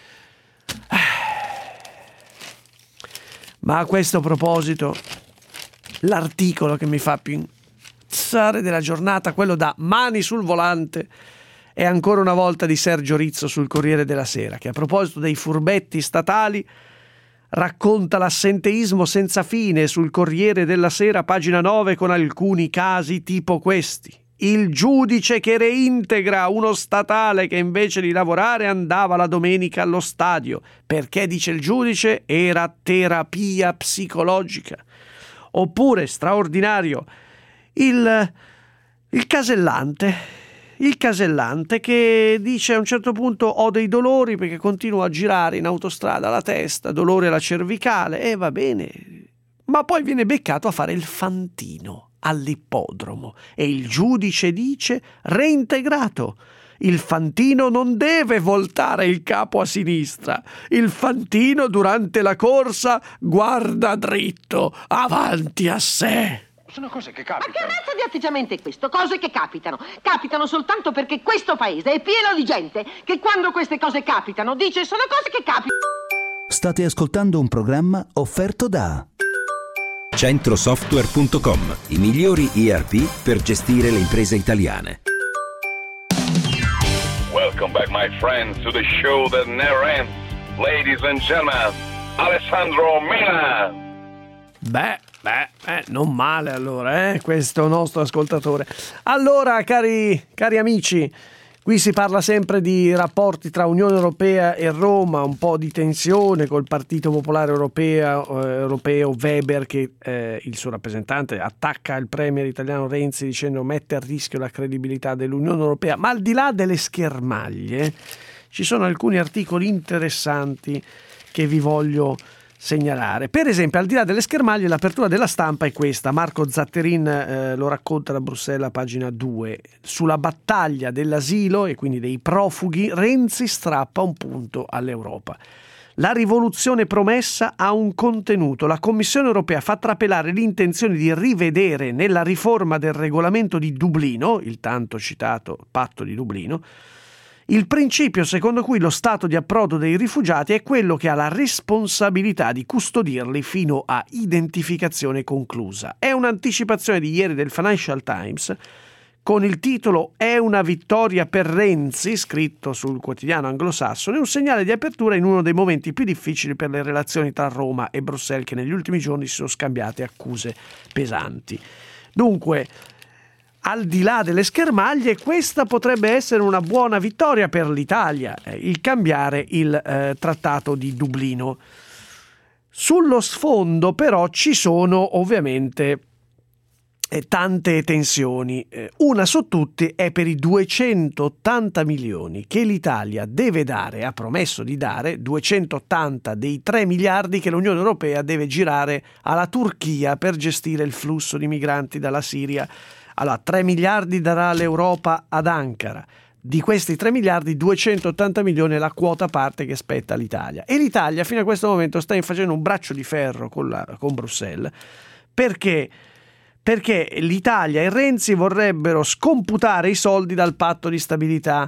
Ma a questo proposito, l'articolo che mi fa più della giornata, quello da Mani sul volante, è ancora una volta di Sergio Rizzo sul Corriere della Sera, che a proposito dei furbetti statali racconta l'assenteismo senza fine sul Corriere della Sera, pagina nove, con alcuni casi tipo questi. Il giudice che reintegra uno statale che invece di lavorare andava la domenica allo stadio, perché, dice il giudice, era terapia psicologica. Oppure, straordinario, Il, il casellante, il casellante che dice a un certo punto: ho dei dolori perché continuo a girare in autostrada la testa, dolore alla cervicale, e va bene, ma poi viene beccato a fare il fantino all'ippodromo e il giudice dice: reintegrato. Il fantino non deve voltare il capo a sinistra, il fantino durante la corsa guarda dritto avanti a sé. Sono cose che capitano. Ma che razza di atteggiamento è questo? Cose che capitano. Capitano soltanto perché questo paese è pieno di gente che quando queste cose capitano dice sono cose che capitano. State ascoltando un programma offerto da Centrosoftware punto com, i migliori E R P per gestire le imprese italiane. Welcome back, my my friends, to the show that never ends. Ladies and gentlemen, Alessandro Milan. Beh, beh, eh, non male allora, eh, questo nostro ascoltatore. Allora, cari, cari amici, qui si parla sempre di rapporti tra Unione Europea e Roma, un po' di tensione col Partito Popolare Europeo, eh, europeo Weber, che eh, il suo rappresentante attacca il premier italiano Renzi dicendo mette a rischio la credibilità dell'Unione Europea. Ma al di là delle schermaglie ci sono alcuni articoli interessanti che vi voglio segnalare. Per esempio, al di là delle schermaglie, l'apertura della Stampa è questa. Marco Zatterin eh, lo racconta da Bruxelles a pagina due. Sulla battaglia dell'asilo e quindi dei profughi, Renzi strappa un punto all'Europa. La rivoluzione promessa ha un contenuto. La Commissione europea fa trapelare l'intenzione di rivedere nella riforma del regolamento di Dublino, il tanto citato patto di Dublino, il principio secondo cui lo stato di approdo dei rifugiati è quello che ha la responsabilità di custodirli fino a identificazione conclusa. È un'anticipazione di ieri del Financial Times con il titolo "È una vittoria per Renzi", scritto sul quotidiano anglosassone, un segnale di apertura in uno dei momenti più difficili per le relazioni tra Roma e Bruxelles, che negli ultimi giorni si sono scambiate accuse pesanti. Dunque, al di là delle schermaglie, questa potrebbe essere una buona vittoria per l'Italia, eh, il cambiare il eh, trattato di Dublino. Sullo sfondo però ci sono ovviamente eh, tante tensioni. Eh, una su tutte è per i duecentottanta milioni che l'Italia deve dare, ha promesso di dare, duecentottanta dei tre miliardi che l'Unione Europea deve girare alla Turchia per gestire il flusso di migranti dalla Siria. Allora, tre miliardi darà l'Europa ad Ankara. Di questi tre miliardi, duecentottanta milioni è la quota parte che spetta all'Italia. E l'Italia fino a questo momento sta facendo un braccio di ferro con, la, con Bruxelles. Perché? Perché l'Italia e Renzi vorrebbero scomputare i soldi dal patto di stabilità.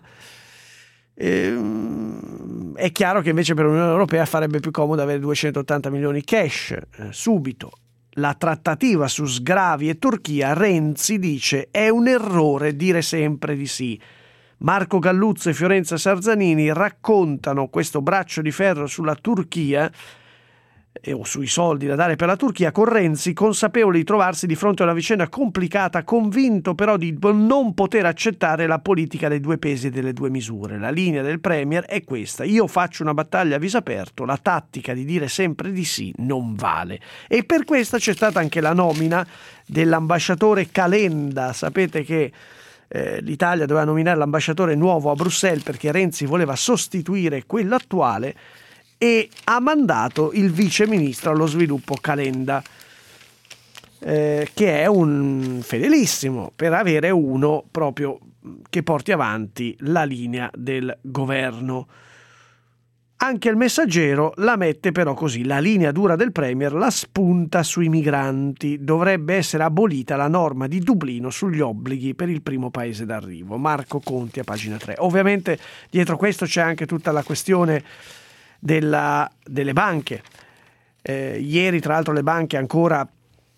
Ehm, è chiaro che invece per l'Unione Europea farebbe più comodo avere duecentottanta milioni cash, eh, subito. La trattativa su sgravi e Turchia, Renzi dice, è un errore dire sempre di sì. Marco Galluzzo e Fiorenza Sarzanini raccontano questo braccio di ferro sulla Turchia eh, o sui soldi da dare per la Turchia, con Renzi consapevole di trovarsi di fronte a una vicenda complicata, convinto però di non poter accettare la politica dei due pesi e delle due misure. La linea del premier è questa: io faccio una battaglia a viso aperto, la tattica di dire sempre di sì non vale. E per questa c'è stata anche la nomina dell'ambasciatore Calenda. Sapete che eh, l'Italia doveva nominare l'ambasciatore nuovo a Bruxelles perché Renzi voleva sostituire quello attuale, e ha mandato il vice ministro allo sviluppo Calenda, eh, che è un fedelissimo, per avere uno proprio che porti avanti la linea del governo. Anche il Messaggero la mette però così: la linea dura del premier la spunta sui migranti, dovrebbe essere abolita la norma di Dublino sugli obblighi per il primo paese d'arrivo. Marco Conti a pagina tre. Ovviamente dietro questo c'è anche tutta la questione Della, delle banche. Eh, ieri tra l'altro le banche ancora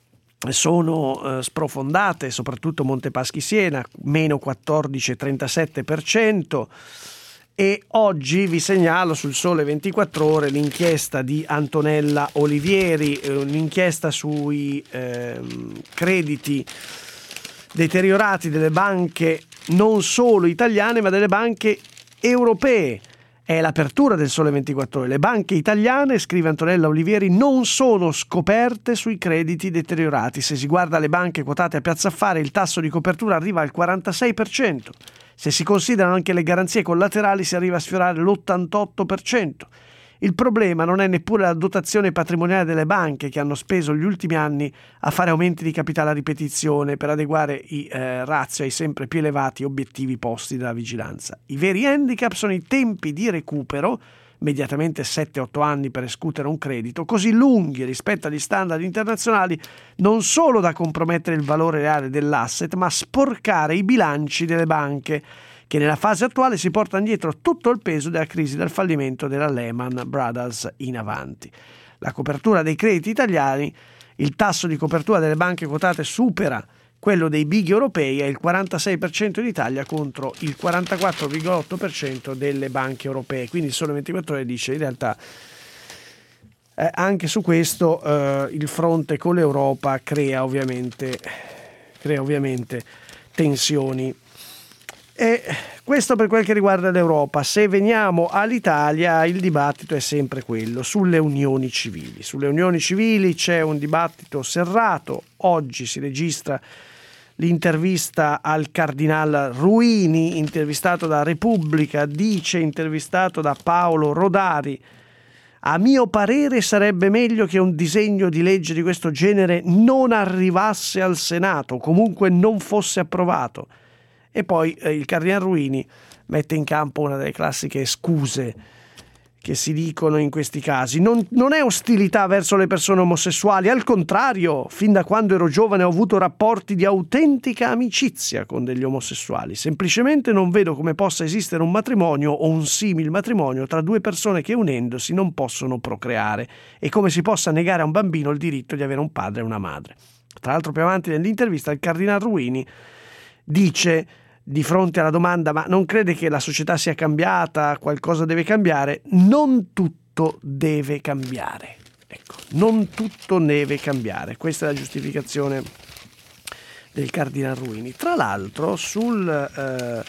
sono eh, sprofondate, soprattutto Montepaschi Siena, meno quattordici virgola trentasette per cento, e oggi vi segnalo sul Sole ventiquattro Ore l'inchiesta di Antonella Olivieri, eh, un'inchiesta sui eh, crediti deteriorati delle banche non solo italiane ma delle banche europee. È l'apertura del Sole ventiquattro Ore. Le banche italiane, scrive Antonella Olivieri, non sono scoperte sui crediti deteriorati. Se si guarda le banche quotate a Piazza Affari, il tasso di copertura arriva al quarantasei per cento. Se si considerano anche le garanzie collaterali, si arriva a sfiorare l'ottantotto per cento. Il problema non è neppure la dotazione patrimoniale delle banche, che hanno speso gli ultimi anni a fare aumenti di capitale a ripetizione per adeguare i eh, ratio ai sempre più elevati obiettivi posti dalla vigilanza. I veri handicap sono i tempi di recupero, immediatamente sette otto anni per escutere un credito, così lunghi rispetto agli standard internazionali, non solo da compromettere il valore reale dell'asset, ma sporcare i bilanci delle banche, che nella fase attuale si portano dietro tutto il peso della crisi del fallimento della Lehman Brothers in avanti. La copertura dei crediti italiani, il tasso di copertura delle banche quotate supera quello dei big europei è il quarantasei per cento in Italia contro il quarantaquattro virgola otto per cento delle banche europee. Quindi Sole ventiquattro Ore dice in realtà eh, anche su questo eh, il fronte con l'Europa crea ovviamente, crea ovviamente tensioni. E questo per quel che riguarda l'Europa. Se veniamo all'Italia, il dibattito è sempre quello sulle unioni civili. Sulle unioni civili c'è un dibattito serrato. Oggi si registra l'intervista al Cardinal Ruini, intervistato da Repubblica, dice, intervistato da Paolo Rodari: a mio parere sarebbe meglio che un disegno di legge di questo genere non arrivasse al Senato, comunque non fosse approvato. E poi eh, il Cardinal Ruini mette in campo una delle classiche scuse che si dicono in questi casi. Non, non è ostilità verso le persone omosessuali, al contrario, fin da quando ero giovane ho avuto rapporti di autentica amicizia con degli omosessuali. Semplicemente non vedo come possa esistere un matrimonio o un simil matrimonio tra due persone che unendosi non possono procreare, e come si possa negare a un bambino il diritto di avere un padre e una madre. Tra l'altro, più avanti nell'intervista il Cardinal Ruini dice, di fronte alla domanda ma non crede che la società sia cambiata, qualcosa deve cambiare, non tutto deve cambiare. Ecco, non tutto deve cambiare. Questa è la giustificazione del Cardinal Ruini. Tra l'altro sul, eh,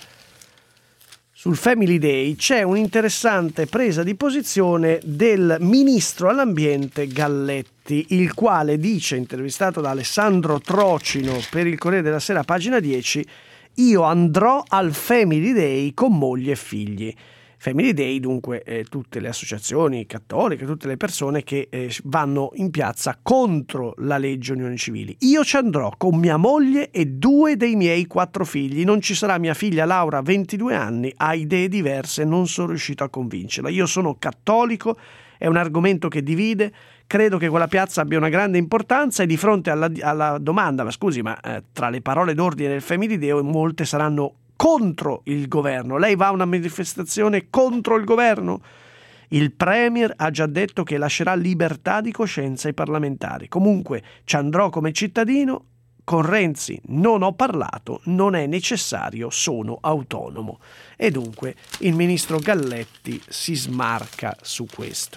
sul Family Day c'è un'interessante presa di posizione del ministro all'ambiente Galletti, il quale dice, intervistato da Alessandro Trocino per il Corriere della Sera, pagina dieci: io andrò al Family Day con moglie e figli. Family Day, dunque, eh, tutte le associazioni cattoliche, tutte le persone che eh, vanno in piazza contro la legge unioni civili. Io ci andrò con mia moglie e due dei miei quattro figli. Non ci sarà mia figlia Laura, ventidue anni, ha idee diverse, non sono riuscito a convincerla. Io sono cattolico, è un argomento che divide. Credo che quella piazza abbia una grande importanza, e di fronte alla, alla domanda, ma scusi, ma eh, tra le parole d'ordine del Family Day molte saranno contro il governo. Lei va a una manifestazione contro il governo? Il Premier ha già detto che lascerà libertà di coscienza ai parlamentari. Comunque ci andrò come cittadino. Con Renzi non ho parlato, non è necessario, sono autonomo. E dunque il ministro Galletti si smarca su questo.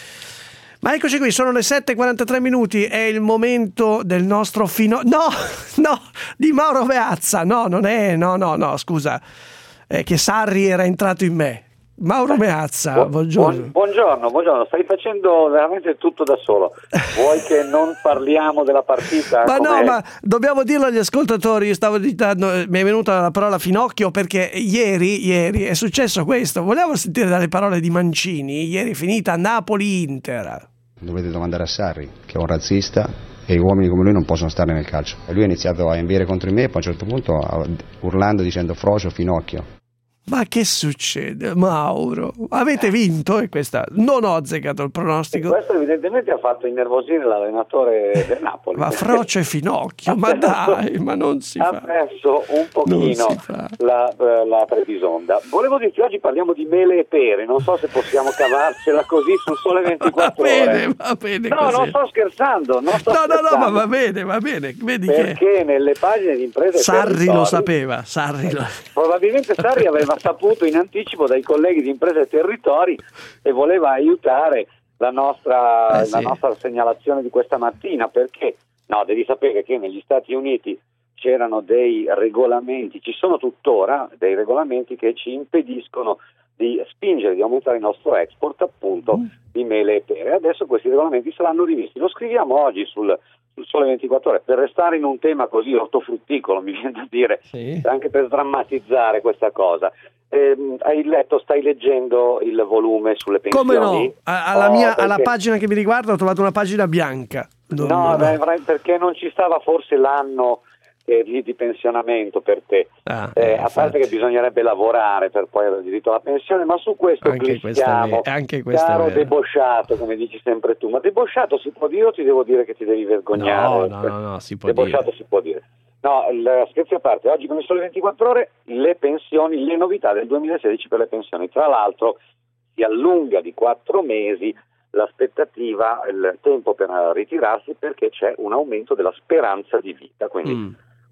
Ma eccoci qui, sono le sette e quarantatré minuti, è il momento del nostro fino... No, no, di Mauro Meazza, no, non è, no, no, no, scusa, è che Sarri era entrato in me. Mauro Meazza, Bu- buongiorno. Buongiorno, buongiorno, stai facendo veramente tutto da solo. Vuoi che non parliamo della partita? Ma com'è? no, ma dobbiamo dirlo agli ascoltatori, io stavo dicendo, mi è venuta la parola finocchio perché ieri, ieri è successo questo, volevo sentire dalle parole di Mancini, ieri è finita Napoli-Inter. Dovete domandare a Sarri, che è un razzista, e uomini come lui non possono stare nel calcio. E lui ha iniziato a inviare contro di me e poi a un certo punto urlando dicendo Frocio, Finocchio. Ma che succede, Mauro? Avete vinto e questa non ho azzeccato il pronostico. E questo evidentemente ha fatto innervosire l'allenatore del Napoli. Ma Frocio e Finocchio, ma dai, ma non si ha fa. Ha perso un pochino la, la Trebisonda. Volevo dirti, oggi parliamo di mele e pere, non so se possiamo cavarcela così sul Sole ventiquattro va bene, Ore. Va bene, no, così. non sto scherzando. Non sto no, scherzando. no, no, ma va bene, va bene. Vedi Perché che nelle pagine di imprese e Sarri territori, lo sapeva, Sarri lo... probabilmente Sarri aveva saputo in anticipo dai colleghi di Imprese e Territori e voleva aiutare la nostra, eh sì. la nostra segnalazione di questa mattina, perché no, devi sapere che negli Stati Uniti c'erano dei regolamenti, ci sono tuttora dei regolamenti che ci impediscono di spingere, di aumentare il nostro export appunto mm. di mele e pere. Adesso questi regolamenti saranno rivisti. Lo scriviamo oggi sul sul Sole ventiquattro Ore per restare in un tema così ortofrutticolo, mi viene da dire, sì. anche per drammatizzare questa cosa. Eh, hai letto, stai leggendo il volume sulle pensioni? Come no? Alla, oh, mia, perché... alla pagina che mi riguarda ho trovato una pagina bianca. No, no, no. perché non ci stava forse l'anno eh, di, di pensionamento per te. Ah, eh, eh, a parte che bisognerebbe lavorare per poi avere diritto alla pensione, ma su questo glissiamo, caro debosciato, come dici sempre tu. Ma debosciato si può dire o ti devo dire che ti devi vergognare? No, no, no, no si può debosciato dire. si può dire. No, il, scherzi a parte, oggi con il Sole ventiquattro Ore le pensioni, le novità del duemilasedici per le pensioni. Tra l'altro si allunga di quattro mesi l'aspettativa, il tempo per ritirarsi, perché c'è un aumento della speranza di vita, quindi mm.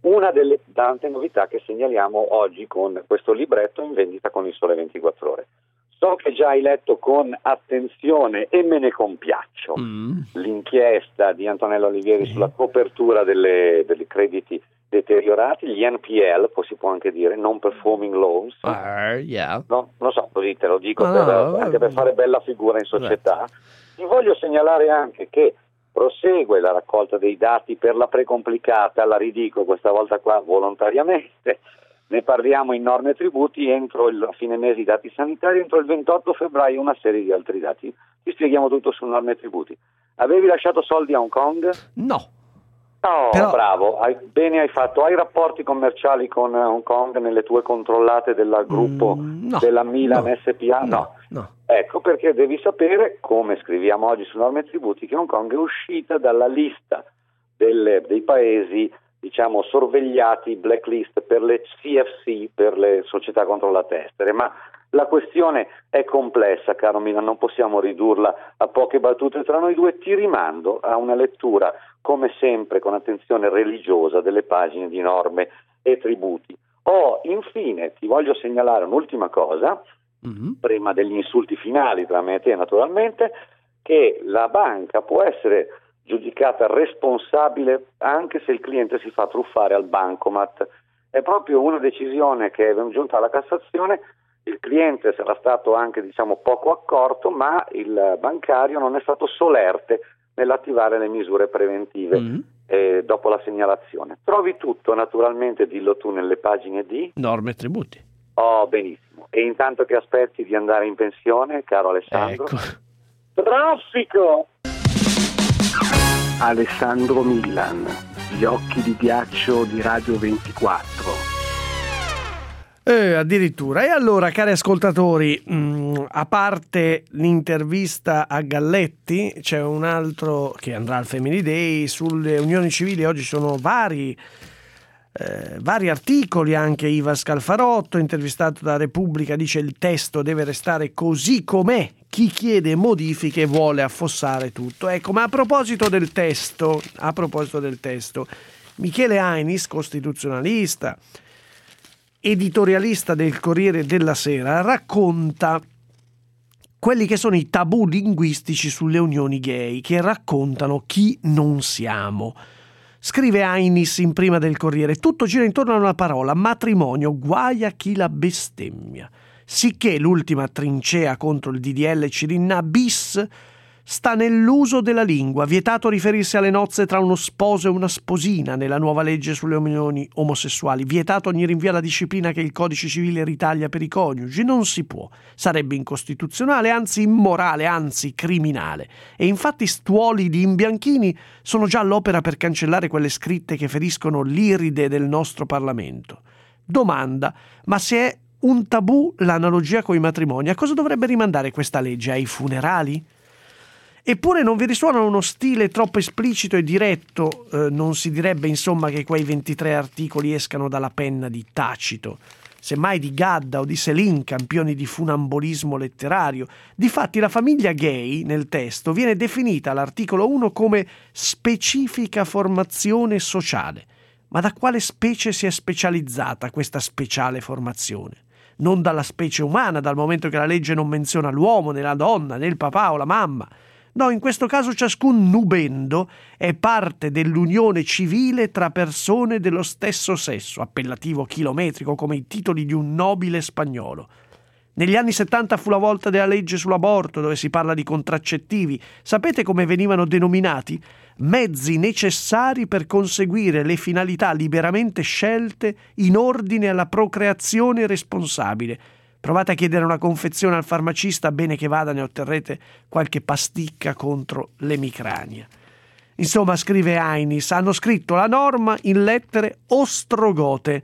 una delle tante novità che segnaliamo oggi con questo libretto in vendita con il Sole ventiquattro Ore. So che già hai letto con attenzione e me ne compiaccio mm. l'inchiesta di Antonella Olivieri mm. sulla copertura delle, dei crediti deteriorati, gli N P L, poi si può anche dire non performing loans. Uh, yeah. No, non so, così te lo dico no, per, no, anche per fare bella figura in società. Right. Ti voglio segnalare anche che prosegue la raccolta dei dati per la precomplicata, la ridico questa volta qua volontariamente. Ne parliamo in norme e tributi entro il fine mese i dati sanitari, entro il ventotto febbraio una serie di altri dati. Ti spieghiamo tutto su norme e tributi. Avevi lasciato soldi a Hong Kong? No. Oh, Però... bravo, hai, bene hai fatto. Hai rapporti commerciali con Hong Kong nelle tue controllate del gruppo mm, no, della Milan no, S P A? No. no, no. Ecco perché devi sapere, come scriviamo oggi su norme e tributi, che Hong Kong è uscita dalla lista delle, dei paesi, diciamo, sorvegliati, blacklist per le C F C, per le società controllate estere, ma la questione è complessa, caro Milan, non possiamo ridurla a poche battute tra noi due. Ti rimando a una lettura, come sempre, con attenzione religiosa, delle pagine di norme e tributi. Oh, infine, ti voglio segnalare un'ultima cosa, mm-hmm. prima degli insulti finali tra me e te, naturalmente, che la banca può essere giudicata responsabile anche se il cliente si fa truffare al bancomat. È proprio una decisione che è giunta alla Cassazione. Il cliente sarà stato anche, diciamo, poco accorto, ma il bancario non è stato solerte nell'attivare le misure preventive mm. eh, dopo la segnalazione. Trovi tutto, naturalmente, dillo tu, nelle pagine di norme e tributi. Oh, benissimo. E intanto che aspetti di andare in pensione, caro Alessandro? Ecco. Traffico! Alessandro Milan, gli occhi di ghiaccio di Radio ventiquattro. Eh, addirittura. E allora, cari ascoltatori, mh, a parte l'intervista a Galletti, c'è un altro che andrà al Family Day sulle unioni civili. Oggi sono vari eh, vari articoli, anche Iva Scalfarotto, intervistato da Repubblica, dice il testo deve restare così com'è, chi chiede modifiche vuole affossare tutto. Ecco, ma a proposito del testo, a proposito del testo, Michele Ainis, costituzionalista, editorialista del Corriere della Sera, racconta quelli che sono i tabù linguistici sulle unioni gay, che raccontano chi non siamo. Scrive Ainis in prima del Corriere: tutto gira intorno a una parola, matrimonio, guai a chi la bestemmia. Sicché l'ultima trincea contro il D D L Cirinna bis sta nell'uso della lingua, vietato riferirsi alle nozze tra uno sposo e una sposina nella nuova legge sulle unioni omosessuali, vietato ogni rinvio alla disciplina che il codice civile ritaglia per i coniugi, non si può, sarebbe incostituzionale, anzi immorale, anzi criminale. E infatti stuoli di imbianchini sono già all'opera per cancellare quelle scritte che feriscono l'iride del nostro Parlamento. Domanda: ma se è un tabù l'analogia coi matrimoni, a cosa dovrebbe rimandare questa legge? Ai funerali? Eppure non vi risuona uno stile troppo esplicito e diretto? Eh, non si direbbe insomma che quei ventitré articoli escano dalla penna di Tacito, semmai di Gadda o di Selin, campioni di funambolismo letterario. Difatti la famiglia gay nel testo viene definita all'articolo uno come specifica formazione sociale. Ma da quale specie si è specializzata questa speciale formazione? Non dalla specie umana, dal momento che la legge non menziona l'uomo, né la donna, né il papà o la mamma. No, in questo caso ciascun nubendo è parte dell'unione civile tra persone dello stesso sesso, appellativo chilometrico come i titoli di un nobile spagnolo. Negli anni settanta fu la volta della legge sull'aborto, dove si parla di contraccettivi. Sapete come venivano denominati? Mezzi necessari per conseguire le finalità liberamente scelte in ordine alla procreazione responsabile. Provate a chiedere una confezione al farmacista, bene che vada, ne otterrete qualche pasticca contro l'emicrania. Insomma, scrive Ainis, hanno scritto la norma in lettere ostrogote.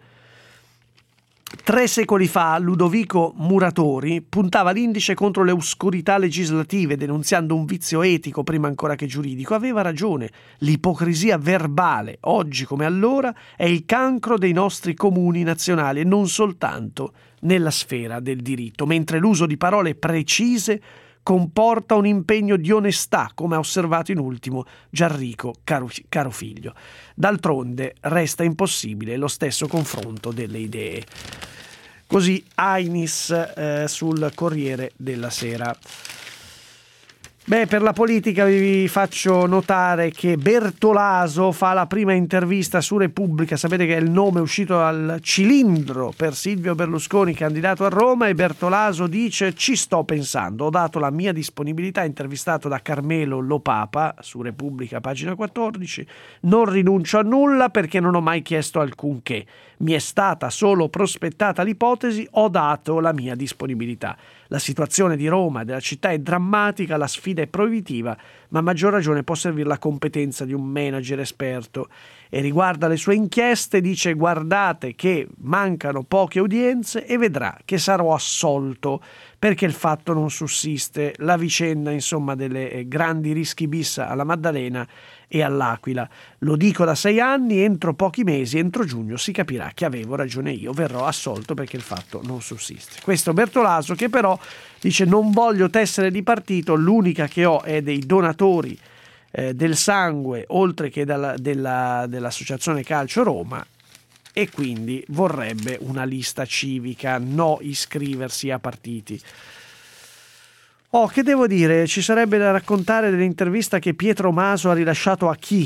Tre secoli fa Ludovico Muratori puntava l'indice contro le oscurità legislative, denunziando un vizio etico prima ancora che giuridico. Aveva ragione, l'ipocrisia verbale, oggi come allora, è il cancro dei nostri comuni nazionali e non soltanto nella sfera del diritto, mentre l'uso di parole precise comporta un impegno di onestà, come ha osservato in ultimo Gianrico Caro, caro figlio. D'altronde resta impossibile lo stesso confronto delle idee. Così Ainis eh, sul Corriere della Sera. Beh, per la politica vi faccio notare che Bertolaso fa la prima intervista su Repubblica. Sapete che è il nome uscito al cilindro per Silvio Berlusconi, candidato a Roma, e Bertolaso dice: ci sto pensando, ho dato la mia disponibilità, intervistato da Carmelo Lopapa su Repubblica, pagina quattordici, non rinuncio a nulla perché non ho mai chiesto alcunché, mi è stata solo prospettata l'ipotesi, ho dato la mia disponibilità. La situazione di Roma e della città è drammatica, la sfida è proibitiva, ma a maggior ragione può servire la competenza di un manager esperto. E riguarda le sue inchieste dice: guardate che mancano poche udienze e vedrà che sarò assolto perché il fatto non sussiste. La vicenda, insomma, delle grandi rischi bis alla Maddalena e all'Aquila. Lo dico da sei anni, entro pochi mesi, entro giugno, si capirà che avevo ragione io, verrò assolto perché il fatto non sussiste. Questo Bertolaso, che però dice: non voglio tessere di partito, l'unica che ho è dei donatori eh, del sangue, oltre che dalla, della, dell'Associazione Calcio Roma, e quindi vorrebbe una lista civica, no iscriversi a partiti. Oh, che devo dire, ci sarebbe da raccontare dell'intervista che Pietro Maso ha rilasciato a chi?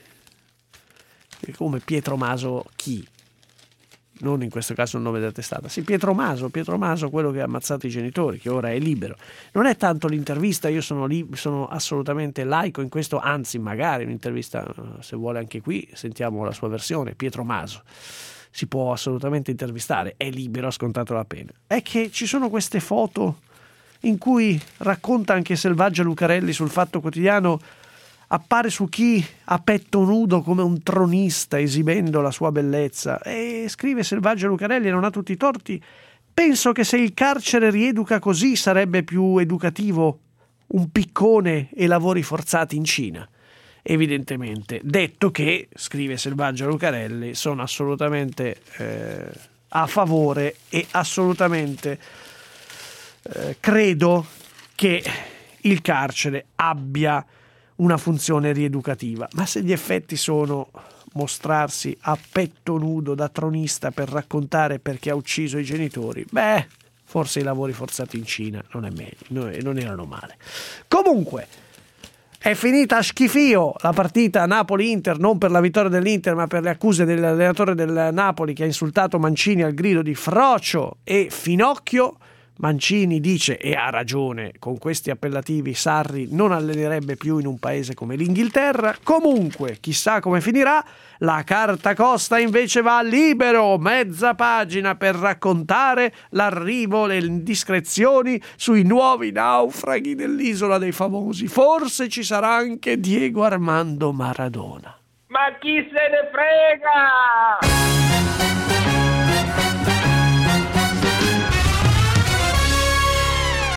Come Pietro Maso chi? Non in questo caso il nome della testata. Sì, Pietro Maso, Pietro Maso, quello che ha ammazzato i genitori, che ora è libero. Non è tanto l'intervista, io sono lì, sono assolutamente laico in questo, anzi magari un'intervista, se vuole anche qui, sentiamo la sua versione. Pietro Maso si può assolutamente intervistare, è libero, ha scontato la pena. È che ci sono queste foto in cui racconta anche Selvaggia Lucarelli sul Fatto Quotidiano, appare su chi a petto nudo come un tronista esibendo la sua bellezza, e scrive Selvaggia Lucarelli, non ha tutti i torti: penso che se il carcere rieduca così sarebbe più educativo un piccone e lavori forzati in Cina. Evidentemente, detto che, scrive Selvaggia Lucarelli, sono assolutamente eh, a favore e assolutamente Eh, credo che il carcere abbia una funzione rieducativa, ma se gli effetti sono mostrarsi a petto nudo da tronista per raccontare perché ha ucciso i genitori, beh, forse i lavori forzati in Cina non è meglio, non erano male. Comunque è finita a schifio la partita Napoli-Inter, non per la vittoria dell'Inter ma per le accuse dell'allenatore del Napoli che ha insultato Mancini al grido di frocio e finocchio. Mancini dice, e ha ragione, con questi appellativi Sarri non allenerebbe più in un paese come l'Inghilterra. Comunque, chissà come finirà. La Carta Costa invece va libero, mezza pagina per raccontare l'arrivo, le indiscrezioni sui nuovi naufraghi dell'Isola dei Famosi. Forse ci sarà anche Diego Armando Maradona. Ma chi se ne frega?